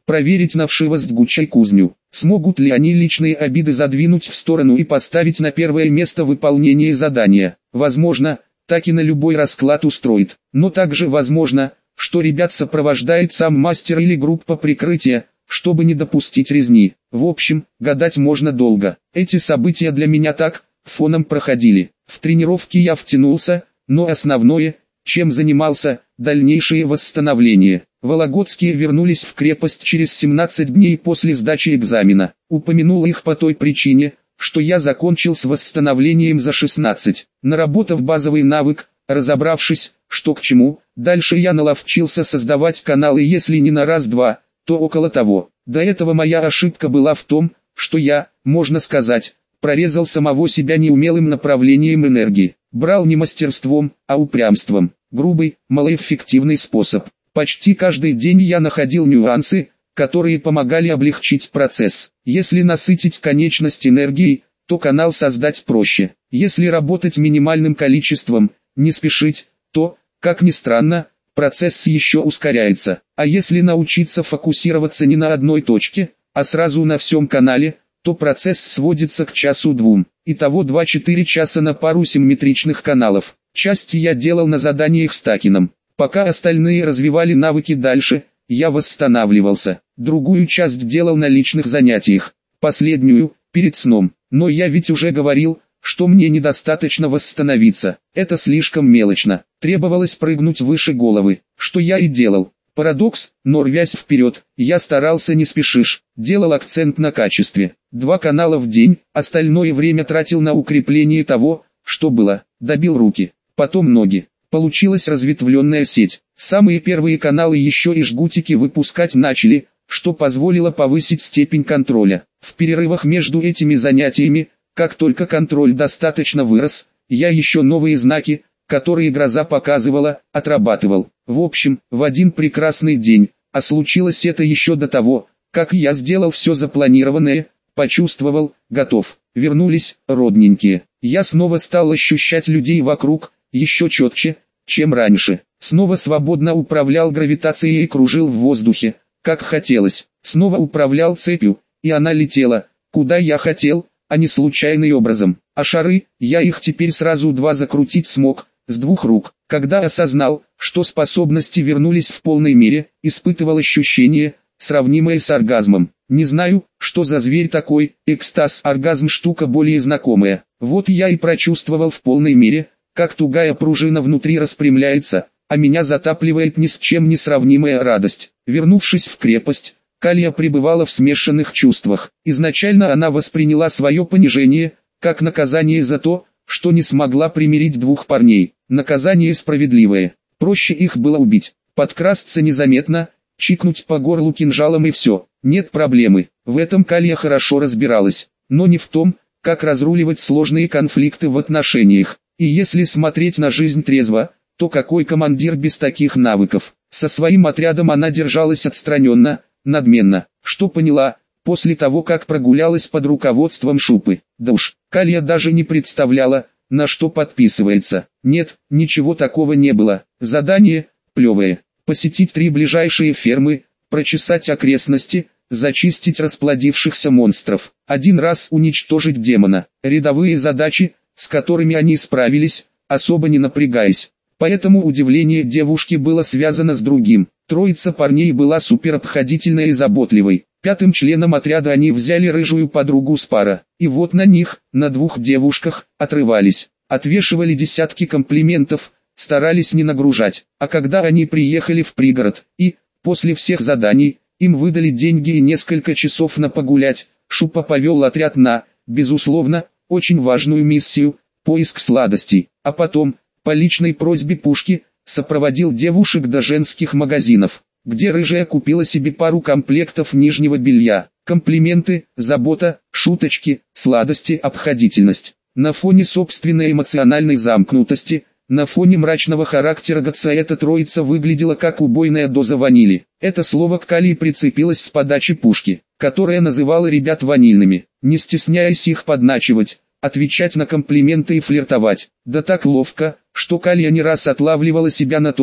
проверить на вшивость Гучай кузню. Смогут ли они личные обиды задвинуть в сторону и поставить на первое место выполнение задания? Возможно, так и на любой расклад устроит. Но также возможно, что ребят сопровождает сам мастер или группа прикрытия, чтобы не допустить резни. В общем, гадать можно долго. Эти события для меня так, фоном проходили. В тренировки я втянулся, но основное, чем занимался, дальнейшее восстановление. Вологодские вернулись в крепость через семнадцать дней после сдачи экзамена. Упомянул их по той причине, что я закончил с восстановлением за шестнадцать. Наработав базовый навык, разобравшись, что к чему, дальше я наловчился создавать каналы, если не на раз-два, то около того. До этого моя ошибка была в том, что я, можно сказать, прорезал самого себя неумелым направлением энергии. Брал не мастерством, а упрямством. Грубый, малоэффективный способ. Почти каждый день я находил нюансы, которые помогали облегчить процесс. Если насытить конечность энергией, то канал создать проще. Если работать минимальным количеством, не спешить, то, как ни странно, процесс еще ускоряется. А если научиться фокусироваться не на одной точке, а сразу на всем канале, то процесс сводится к часу-двум. Итого два-четыре часа на пару симметричных каналов. Часть я делал на заданиях с Такином. Пока остальные развивали навыки дальше, я восстанавливался. Другую часть делал на личных занятиях. Последнюю, перед сном. Но я ведь уже говорил, что мне недостаточно восстановиться. Это слишком мелочно. Требовалось прыгнуть выше головы, что я и делал. Парадокс, но рвясь вперед, я старался не спешишь, делал акцент на качестве. Два канала в день, остальное время тратил на укрепление того, что было. Добил руки, потом ноги. Получилась разветвленная сеть. Самые первые каналы еще и жгутики выпускать начали, что позволило повысить степень контроля. В перерывах между этими занятиями, как только контроль достаточно вырос, я еще новые знаки, которые гроза показывала, отрабатывал. В общем, в один прекрасный день, а случилось это еще до того, как я сделал все запланированное, почувствовал, готов. Вернулись, родненькие. Я снова стал ощущать людей вокруг, еще четче, чем раньше. Снова свободно управлял гравитацией и кружил в воздухе, как хотелось. Снова управлял цепью, и она летела, куда я хотел, а не случайным образом. А шары, я их теперь сразу два закрутить смог, с двух рук. Когда осознал, что способности вернулись в полной мере, испытывал ощущение, сравнимое с оргазмом. Не знаю, что за зверь такой, экстаз, оргазм штука более знакомая. Вот я и прочувствовал в полной мере, как тугая пружина внутри распрямляется, а меня затапливает ни с чем не сравнимая радость. Вернувшись в крепость, Калия пребывала в смешанных чувствах. Изначально она восприняла свое понижение, как наказание за то, что не смогла примирить двух парней. Наказание справедливое. Проще их было убить, подкрасться незаметно, чикнуть по горлу кинжалом и все. Нет проблемы. В этом Калия хорошо разбиралась, но не в том, как разруливать сложные конфликты в отношениях. И если смотреть на жизнь трезво, то какой командир без таких навыков? Со своим отрядом она держалась отстраненно, надменно, что поняла, после того как прогулялась под руководством Шупы. Да уж, Калия даже не представляла, на что подписывается. Нет, ничего такого не было. Задание, плевое. Посетить три ближайшие фермы, прочесать окрестности, зачистить расплодившихся монстров. Один раз уничтожить демона. Рядовые задачи, с которыми они справились, особо не напрягаясь. Поэтому удивление девушки было связано с другим. Троица парней была суперобходительной и заботливой. Пятым членом отряда они взяли рыжую подругу с пара. И вот на них, на двух девушках, отрывались. Отвешивали десятки комплиментов, старались не нагружать. А когда они приехали в пригород, и, после всех заданий, им выдали деньги и несколько часов на погулять, Шупа повел отряд на, безусловно, очень важную миссию – поиск сладостей. А потом, по личной просьбе Пушки, сопроводил девушек до женских магазинов, где рыжая купила себе пару комплектов нижнего белья. Комплименты, забота, шуточки, сладости, обходительность. На фоне собственной эмоциональной замкнутости, на фоне мрачного характера Гатса эта троица выглядела как убойная доза ванили. Это слово к Калии прицепилось с подачи Пушки, которая называла ребят ванильными, не стесняясь их подначивать, отвечать на комплименты и флиртовать. Да так ловко, что Калия не раз отлавливала себя на том,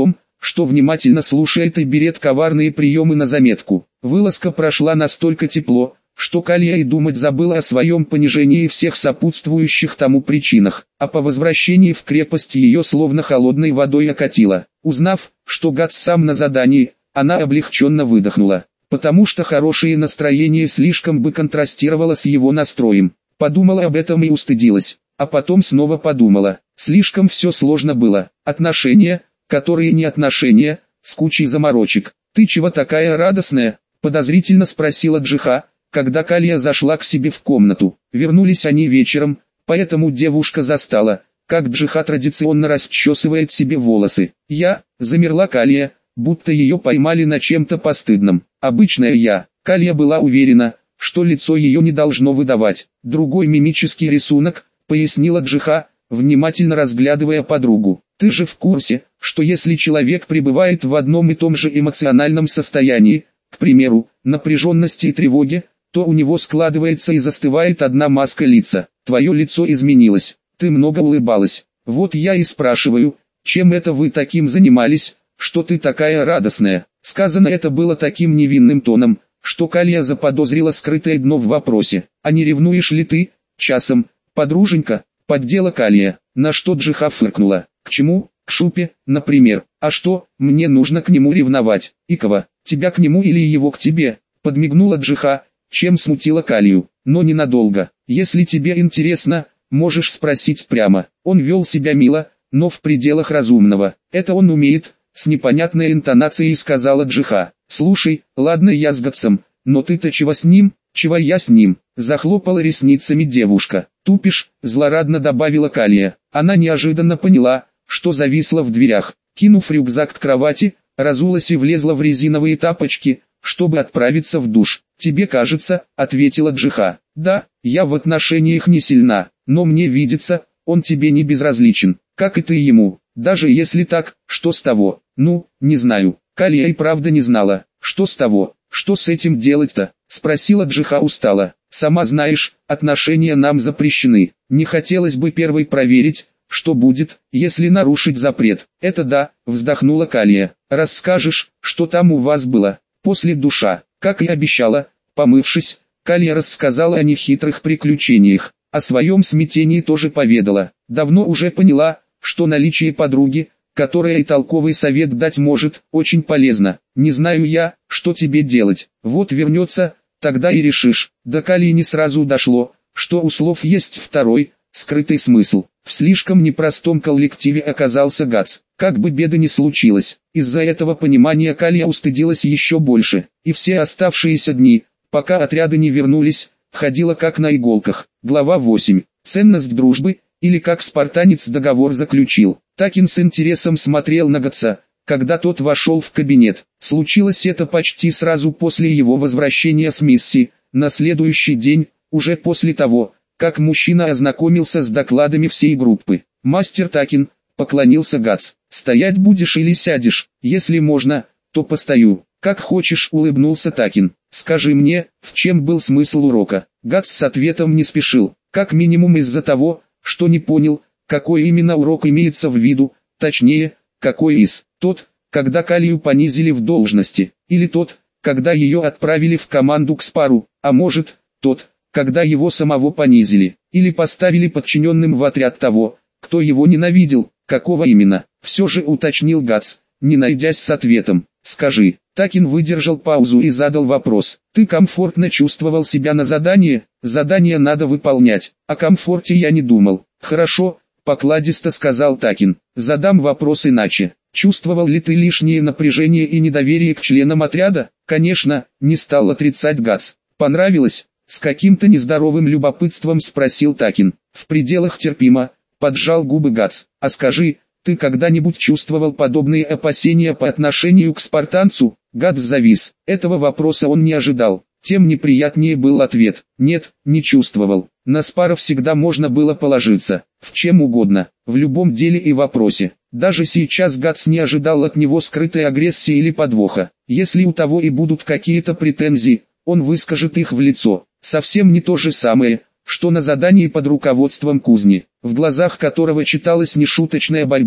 что внимательно слушает и берет коварные приемы на заметку. Вылазка прошла настолько тепло, что Калия и думать забыла о своем понижении и всех сопутствующих тому причинах, а по возвращении в крепость ее словно холодной водой окатило. Узнав, что Гац сам на задании, она облегченно выдохнула, потому что хорошее настроение слишком бы контрастировало с его настроем. Подумала об этом и устыдилась, а потом снова подумала, слишком все сложно было, отношения, которые не отношения, с кучей заморочек. «Ты чего такая радостная?» – подозрительно спросила Джиха, когда Калия зашла к себе в комнату. Вернулись они вечером, поэтому девушка застала, как Джиха традиционно расчесывает себе волосы. «Я», – замерла Калия, будто ее поймали на чем-то постыдном. «Обычная я». Калия была уверена, что лицо ее не должно выдавать. «Другой мимический рисунок», – пояснила Джиха, внимательно разглядывая подругу. «Ты же в курсе, что если человек пребывает в одном и том же эмоциональном состоянии, к примеру, напряженности и тревоге, то у него складывается и застывает одна маска лица. Твое лицо изменилось, ты много улыбалась. Вот я и спрашиваю, чем это вы таким занимались, что ты такая радостная?» Сказано это было таким невинным тоном, что Калия заподозрила скрытое дно в вопросе. «А не ревнуешь ли ты, часом, подруженька?» — поддела Калия, на что Джиха фыркнула. «К чему? К Шупе, например. А что, мне нужно к нему ревновать? И кого? Тебя к нему или его к тебе?» — подмигнула Джиха, чем смутила Калию. «Но ненадолго. Если тебе интересно, можешь спросить прямо». Он вел себя мило, но в пределах разумного. «Это он умеет», — с непонятной интонацией сказала Джиха. «Слушай, ладно я с Гатсом, но ты-то чего с ним, чего я с ним?» Захлопала ресницами девушка. «Тупишь», — злорадно добавила Калия. Она неожиданно поняла, что зависла в дверях. Кинув рюкзак к кровати, разулась и влезла в резиновые тапочки, чтобы отправиться в душ. «Тебе кажется», — ответила Джиха. «Да, я в отношениях не сильна, но мне видится, он тебе не безразличен, как и ты ему. Даже если так, что с того?» «Ну, не знаю». Калия и правда не знала, что с того, что с этим делать-то, спросила Джиха устало. «Сама знаешь, отношения нам запрещены. Не хотелось бы первой проверить, что будет, если нарушить запрет». «Это да», вздохнула Калия. «Расскажешь, что там у вас было?» После душа, как и обещала, помывшись, Калия рассказала о нехитрых приключениях. О своем смятении тоже поведала. Давно уже поняла, что наличие подруги, которая и толковый совет дать может, очень полезно. «Не знаю я, что тебе делать. Вот вернется, тогда и решишь». До Калии не сразу дошло, что у слов есть второй, скрытый смысл. В слишком непростом коллективе оказался Гац. Как бы беда ни случилось, из-за этого понимания Калия устыдилась еще больше. И все оставшиеся дни, пока отряды не вернулись, ходила как на иголках. Глава восемь. Ценность дружбы, или как спартанец договор заключил. Такин с интересом смотрел на Гатса, когда тот вошел в кабинет. Случилось это почти сразу после его возвращения с миссии, на следующий день, уже после того, как мужчина ознакомился с докладами всей группы. «Мастер Такин», — поклонился Гац, — «стоять будешь или сядешь? Если можно, то постою». «Как хочешь», — улыбнулся Такин. «Скажи мне, в чем был смысл урока?» Гац с ответом не спешил, как минимум из-за того, что не понял, какой именно урок имеется в виду, точнее, какой из. Тот, когда Калию понизили в должности, или тот, когда ее отправили в команду к Спару, а может, тот, когда его самого понизили, или поставили подчиненным в отряд того, кто его ненавидел, какого именно. Все же уточнил Гац, не найдясь с ответом. «Скажи». Такин выдержал паузу и задал вопрос. «Ты комфортно чувствовал себя на задании?» «Задание надо выполнять, о комфорте я не думал». «Хорошо», покладисто сказал Такин. «Задам вопрос иначе. Чувствовал ли ты лишнее напряжение и недоверие к членам отряда?» «Конечно», не стал отрицать Гац. «Понравилось?» С каким-то нездоровым любопытством спросил Такин. «В пределах терпимо», поджал губы Гац. «А скажи, ты когда-нибудь чувствовал подобные опасения по отношению к спартанцу?» Гац завис. Этого вопроса он не ожидал. Тем неприятнее был ответ. «Нет, не чувствовал. На Спара всегда можно было положиться. В чем угодно, в любом деле и вопросе». Даже сейчас Гац не ожидал от него скрытой агрессии или подвоха. Если у того и будут какие-то претензии, он выскажет их в лицо. Совсем не то же самое, что на задании под руководством Кузни, в глазах которого читалась нешуточная борьба,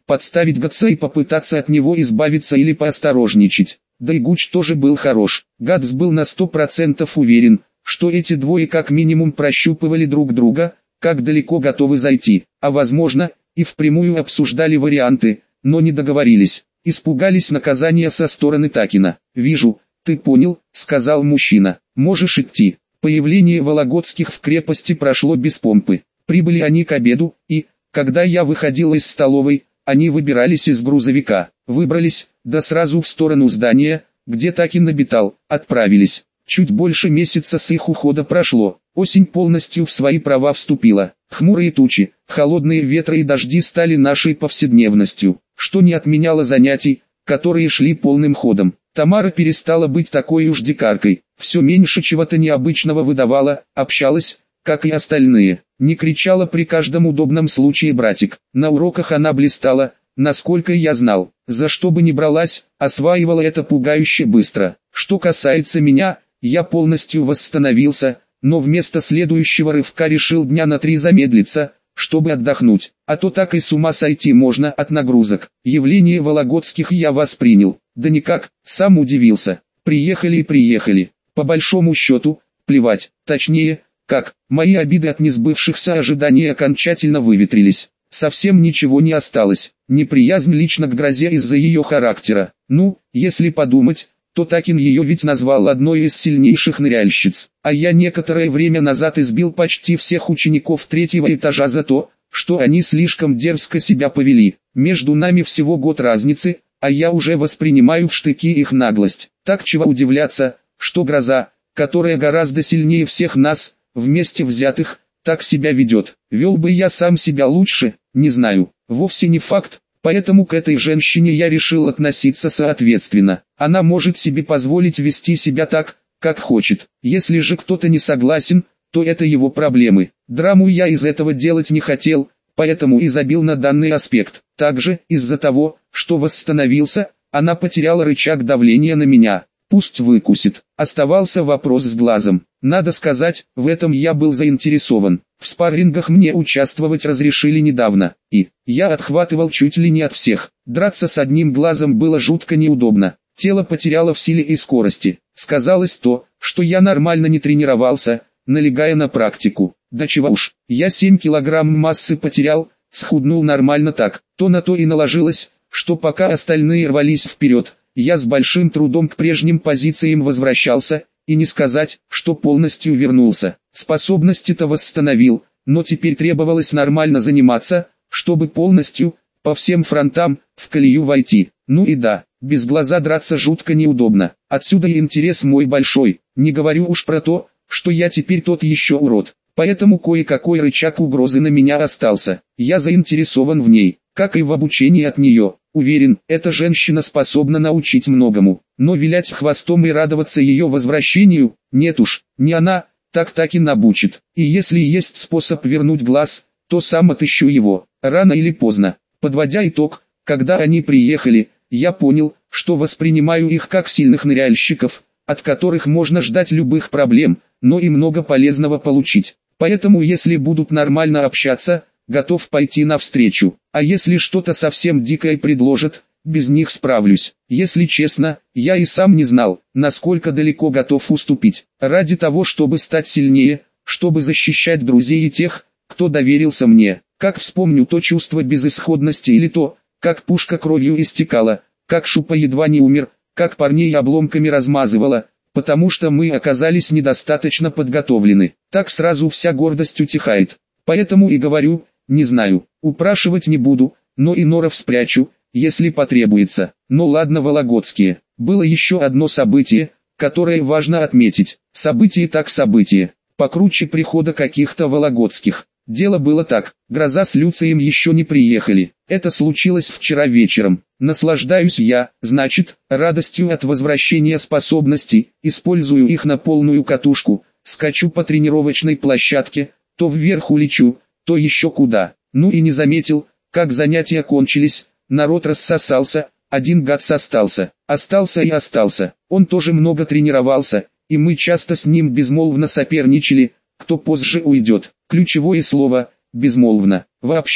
подставить Гатса и попытаться от него избавиться или поосторожничать. Да и Гуч тоже был хорош. Гатс был на сто процентов уверен, что эти двое как минимум прощупывали друг друга, как далеко готовы зайти, а возможно, и впрямую обсуждали варианты, но не договорились, испугались наказания со стороны Такина. «Вижу, ты понял», — сказал мужчина, — «можешь идти». Появление Вологодских в крепости прошло без помпы. Прибыли они к обеду, и, когда я выходил из столовой, они выбирались из грузовика, выбрались, да сразу в сторону здания, где Такин обитал, отправились. Чуть больше месяца с их ухода прошло, осень полностью в свои права вступила. Хмурые тучи, холодные ветры и дожди стали нашей повседневностью, что не отменяло занятий, которые шли полным ходом. Тамара перестала быть такой уж дикаркой, все меньше чего-то необычного выдавала, общалась, как и остальные, не кричала при каждом удобном случае братик. На уроках она блистала, насколько я знал, за что бы ни бралась, осваивала это пугающе быстро. Что касается меня, я полностью восстановился, но вместо следующего рывка решил дня на три замедлиться, чтобы отдохнуть, а то так и с ума сойти можно от нагрузок. Явление Вологодских я воспринял, да никак, сам удивился. Приехали и приехали, по большому счету, плевать, точнее, как, мои обиды от несбывшихся ожиданий окончательно выветрились. Совсем ничего не осталось, неприязнь лично к Грозе из-за ее характера. Ну, если подумать, то Такин ее ведь назвал одной из сильнейших ныряльщиц, а я некоторое время назад избил почти всех учеников третьего этажа за то, что они слишком дерзко себя повели. Между нами всего год разницы, а я уже воспринимаю в штыки их наглость. Так чего удивляться, что Гроза, которая гораздо сильнее всех нас, вместе взятых, так себя ведет. Вел бы я сам себя лучше, не знаю, вовсе не факт. Поэтому к этой женщине я решил относиться соответственно. Она может себе позволить вести себя так, как хочет. Если же кто-то не согласен, то это его проблемы. Драму я из этого делать не хотел, поэтому и забил на данный аспект. Также, из-за того, что восстановился, она потеряла рычаг давления на меня. Пусть выкусит. Оставался вопрос с глазом. Надо сказать, в этом я был заинтересован. В спаррингах мне участвовать разрешили недавно, и я отхватывал чуть ли не от всех. Драться с одним глазом было жутко неудобно. Тело потеряло в силе и скорости. Сказалось то, что я нормально не тренировался, налегая на практику. Да чего уж, я семь килограмм массы потерял, схуднул нормально так. То на то и наложилось, что пока остальные рвались вперед, я с большим трудом к прежним позициям возвращался, и не сказать, что полностью вернулся. Способности-то восстановил, но теперь требовалось нормально заниматься, чтобы полностью, по всем фронтам, в колею войти. Ну и да, без глаза драться жутко неудобно. Отсюда и интерес мой большой, не говорю уж про то, что я теперь тот еще урод. Поэтому кое-какой рычаг угрозы на меня остался. Я заинтересован в ней, как и в обучении от нее. Уверен, эта женщина способна научить многому, но вилять хвостом и радоваться ее возвращению, нет уж, не она, так так и набучит. И если есть способ вернуть глаз, то сам отыщу его, рано или поздно. Подводя итог, когда они приехали, я понял, что воспринимаю их как сильных ныряльщиков, от которых можно ждать любых проблем, но и много полезного получить. Поэтому если будут нормально общаться, готов пойти навстречу, а если что-то совсем дикое предложат, без них справлюсь. Если честно, я и сам не знал, насколько далеко готов уступить, ради того, чтобы стать сильнее, чтобы защищать друзей и тех, кто доверился мне. Как вспомню то чувство безысходности или то, как пушка кровью истекала, как Шупа едва не умер, как парней обломками размазывала, потому что мы оказались недостаточно подготовлены. Так сразу вся гордость утихает. Поэтому и говорю, не знаю, упрашивать не буду, но и норов спрячу, если потребуется. Ну ладно, Вологодские. Было еще одно событие, которое важно отметить. Событие так событие. Покруче прихода каких-то Вологодских. Дело было так, Гроза с Люцием еще не приехали. Это случилось вчера вечером. Наслаждаюсь я, значит, радостью от возвращения способностей, использую их на полную катушку, скачу по тренировочной площадке, то вверх улечу, то еще куда. Ну и не заметил, как занятия кончились, народ рассосался, один Гатс остался. Остался и остался. Он тоже много тренировался, и мы часто с ним безмолвно соперничали, кто позже уйдет. Ключевое слово – безмолвно. Вообще,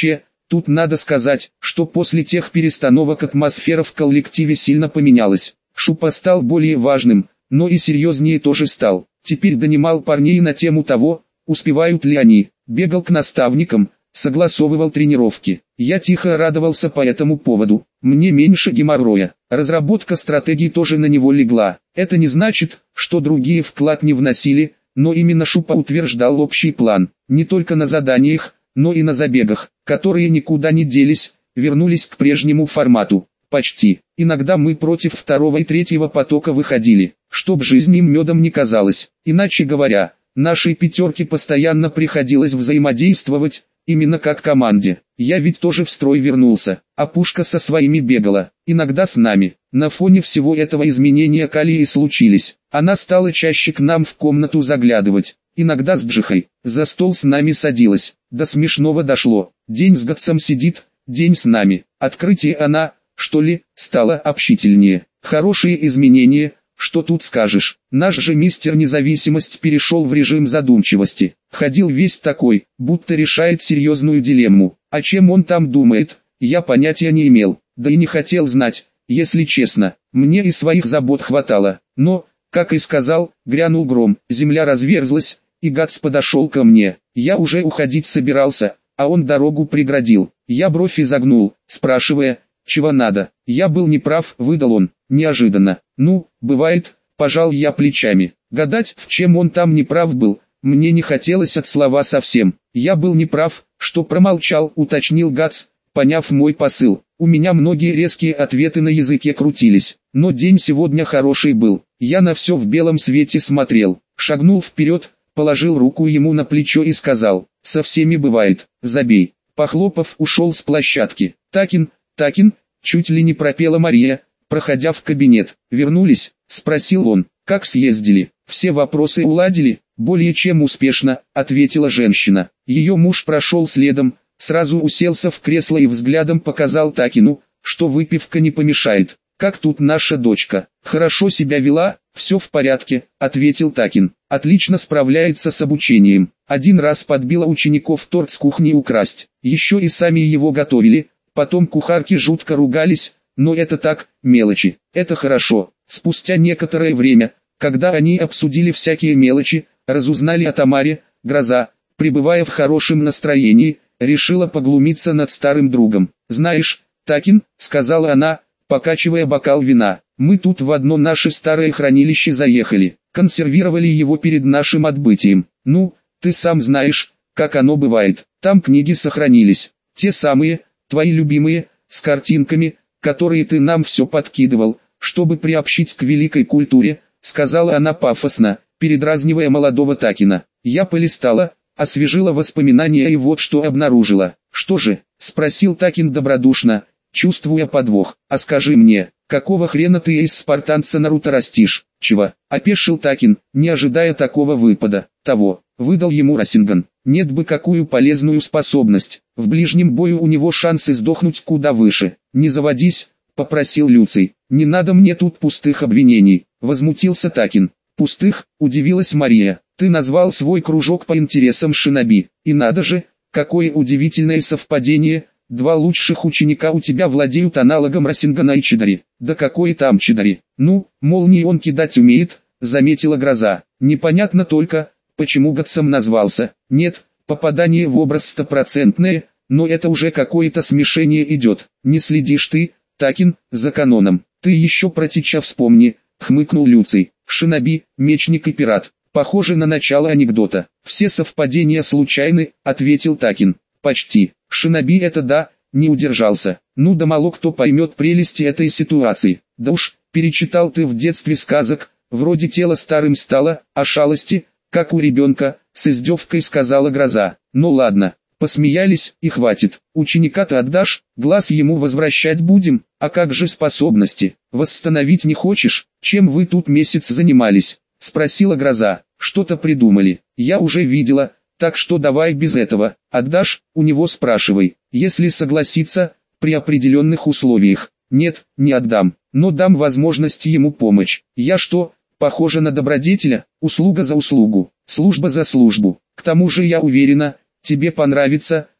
Тут надо сказать, что после тех перестановок атмосфера в коллективе сильно поменялась. Шупа стал более важным, но и серьезнее тоже стал. Теперь донимал парней на тему того, успевают ли они, бегал к наставникам, согласовывал тренировки. Я тихо радовался по этому поводу. Мне меньше геморроя. Разработка стратегий тоже на него легла. Это не значит, что другие вклад не вносили, но именно Шупа утверждал общий план. Не только на заданиях, но и на забегах, которые никуда не делись, вернулись к прежнему формату. Почти. Иногда мы против второго и третьего потока выходили, чтоб жизнь им медом не казалась. Иначе говоря, нашей пятерке постоянно приходилось взаимодействовать, именно как команде. Я ведь тоже в строй вернулся, а Пушка со своими бегала, иногда с нами. На фоне всего этого изменения Калии случились. Она стала чаще к нам в комнату заглядывать, иногда с Джихой, за стол с нами садилась. До смешного дошло. День с Гатсом сидит, день с нами. Открытие она, что ли, стала общительнее. Хорошие изменения, что тут скажешь. Наш же мистер независимость перешел в режим задумчивости. Ходил весь такой, будто решает серьезную дилемму. О чем он там думает, я понятия не имел, да и не хотел знать, если честно. Мне и своих забот хватало. Но, как и сказал, грянул гром, земля разверзлась, и Гатс подошел ко мне. Я уже уходить собирался, а он дорогу преградил. Я бровь изогнул, спрашивая, чего надо. Я был неправ, выдал он, неожиданно. Ну, бывает, пожал я плечами. Гадать, в чем он там неправ был, мне не хотелось от слова совсем. Я был неправ, что промолчал, уточнил Гатс, поняв мой посыл. У меня многие резкие ответы на языке крутились, но день сегодня хороший был. Я на все в белом свете смотрел, шагнул вперед, положил руку ему на плечо и сказал, со всеми бывает, забей. Похлопав, ушел с площадки. Такин, Такин, чуть ли не пропела Мария, проходя в кабинет. Вернулись, спросил он, как съездили, все вопросы уладили, более чем успешно, ответила женщина. Ее муж прошел следом, сразу уселся в кресло и взглядом показал Такину, что выпивка не помешает. Как тут наша дочка? Хорошо себя вела, все в порядке, ответил Такин. Отлично справляется с обучением. Один раз подбила учеников торт с кухни украсть. Еще и сами его готовили. Потом кухарки жутко ругались, но это так, мелочи. Это хорошо. Спустя некоторое время, когда они обсудили всякие мелочи, разузнали о Тамаре, Гроза, пребывая в хорошем настроении, решила поглумиться над старым другом. «Знаешь, Такин», — сказала она, покачивая бокал вина, — «мы тут в одно наше старое хранилище заехали, консервировали его перед нашим отбытием. Ну, ты сам знаешь, как оно бывает, там книги сохранились, те самые, твои любимые, с картинками, которые ты нам все подкидывал, чтобы приобщить к великой культуре», — сказала она пафосно, передразнивая молодого Такина. Я полистала, освежила воспоминания и вот что обнаружила. «Что же?» — спросил Такин добродушно, чувствуя подвох. «А скажи мне, какого хрена ты из спартанца Наруто растишь?» «Чего?» — опешил Такин, не ожидая такого выпада. «Того», — выдал ему Расинган. «Нет бы какую полезную способность. В ближнем бою у него шансы сдохнуть куда выше. Не заводись», — попросил Люций. «Не надо мне тут пустых обвинений», — возмутился Такин. «Пустых?» — удивилась Мария. «Ты назвал свой кружок по интересам шиноби. И надо же, какое удивительное совпадение, два лучших ученика у тебя владеют аналогом Расингана и Чидари». «Да какой там Чидари? Ну, молнии он кидать умеет», — заметила Гроза. «Непонятно только, почему Гатсом назвался. Нет, попадание в образ стопроцентное, но это уже какое-то смешение идет. Не следишь ты, Такин, за каноном. Ты еще про Тича вспомни», — хмыкнул Люций. «Шиноби, мечник и пират. Похоже на начало анекдота». «Все совпадения случайны», — ответил Такин. «Почти. Шиноби это да», — не удержался. «Ну да мало кто поймет прелести этой ситуации. Да уж, перечитал ты в детстве сказок, вроде тело старым стало, а шалости, как у ребенка», — с издевкой сказала Гроза. «Ну ладно, посмеялись и хватит. Ученика-то отдашь, глаз ему возвращать будем, а как же способности? Восстановить не хочешь? Чем вы тут месяц занимались?» — спросила Гроза. «Что-то придумали. Я уже видела, так что давай без этого. Отдашь, у него спрашивай. Если согласится, при определенных условиях. Нет, не отдам, но дам возможность ему помочь. Я что, похожа на добродетеля? Услуга за услугу, служба за службу. К тому же я уверена, тебе понравится,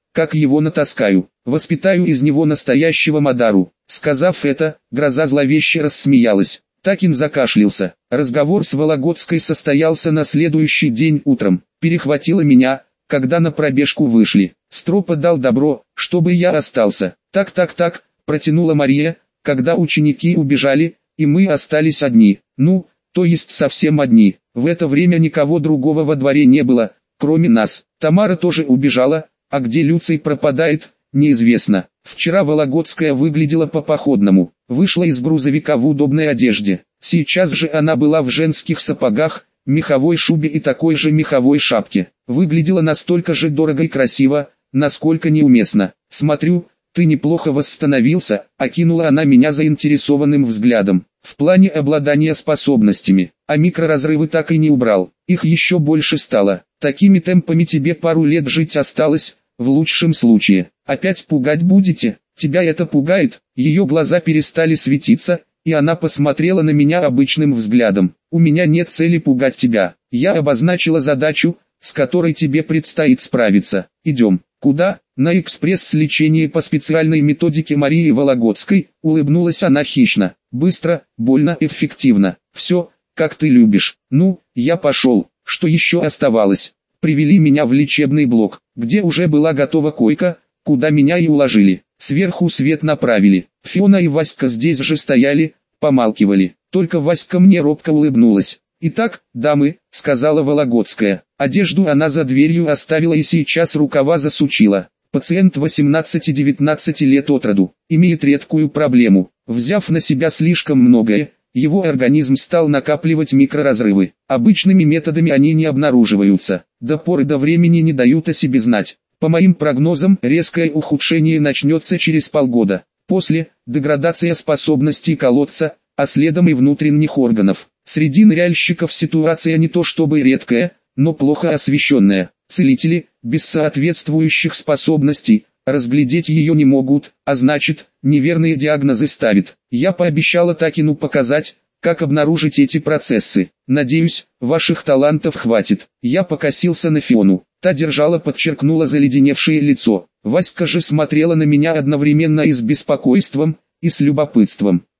как его натаскаю, воспитаю из него настоящего Мадару». Сказав это, гроза зловеще рассмеялась. Такин закашлялся. Разговор с Вологодской состоялся на следующий день утром. Перехватило меня, когда на пробежку вышли. Стропа дал добро, чтобы я остался. «Так-так-так», протянула Мария, когда ученики убежали, и мы остались одни. Ну, то есть совсем одни. В это время никого другого во дворе не было, кроме нас. Тамара тоже убежала, а где Люций пропадает, неизвестно. Вчера Вологодская выглядела по-походному. Вышла из грузовика в удобной одежде. Сейчас же она была в женских сапогах, меховой шубе и такой же меховой шапке. Выглядела настолько же дорого и красиво, насколько неуместно. «Смотрю, ты неплохо восстановился», — окинула она меня заинтересованным взглядом. «В плане обладания способностями, а микроразрывы так и не убрал. Их еще больше стало. Такими темпами тебе пару лет жить осталось, в лучшем случае. Опять пугать будете? Тебя это пугает?» Ее глаза перестали светиться, и она посмотрела на меня обычным взглядом. «У меня нет цели пугать тебя. Я обозначила задачу, с которой тебе предстоит справиться. Идем». «Куда?» «На экспресс-лечение по специальной методике Марии Вологодской», улыбнулась она хищно. «Быстро, больно, эффективно. Все, как ты любишь. Ну, я пошел». Что еще оставалось? Привели меня в лечебный блок, где уже была готова койка, куда меня и уложили. Сверху свет направили. Фиона и Васька здесь же стояли, помалкивали. Только Васька мне робко улыбнулась. «Итак, дамы», — сказала Вологодская. Одежду она за дверью оставила и сейчас рукава засучила. Пациент восемнадцати-девятнадцати лет от роду, имеет редкую проблему. Взяв на себя слишком многое, его организм стал накапливать микроразрывы. Обычными методами они не обнаруживаются. До поры до времени не дают о себе знать. По моим прогнозам, резкое ухудшение начнется через полгода. После – деградация способностей колодца, а следом и внутренних органов. Среди ныряльщиков ситуация не то чтобы редкая, но плохо освещенная. Целители, без соответствующих способностей, разглядеть ее не могут, а значит, неверные диагнозы ставят. Я пообещала Такину показать, как обнаружить эти процессы. Надеюсь, ваших талантов хватит. Я покосился на Фиону. Та держала, подчеркнула заледеневшее лицо. Васька же смотрела на меня одновременно и с беспокойством, и с любопытством.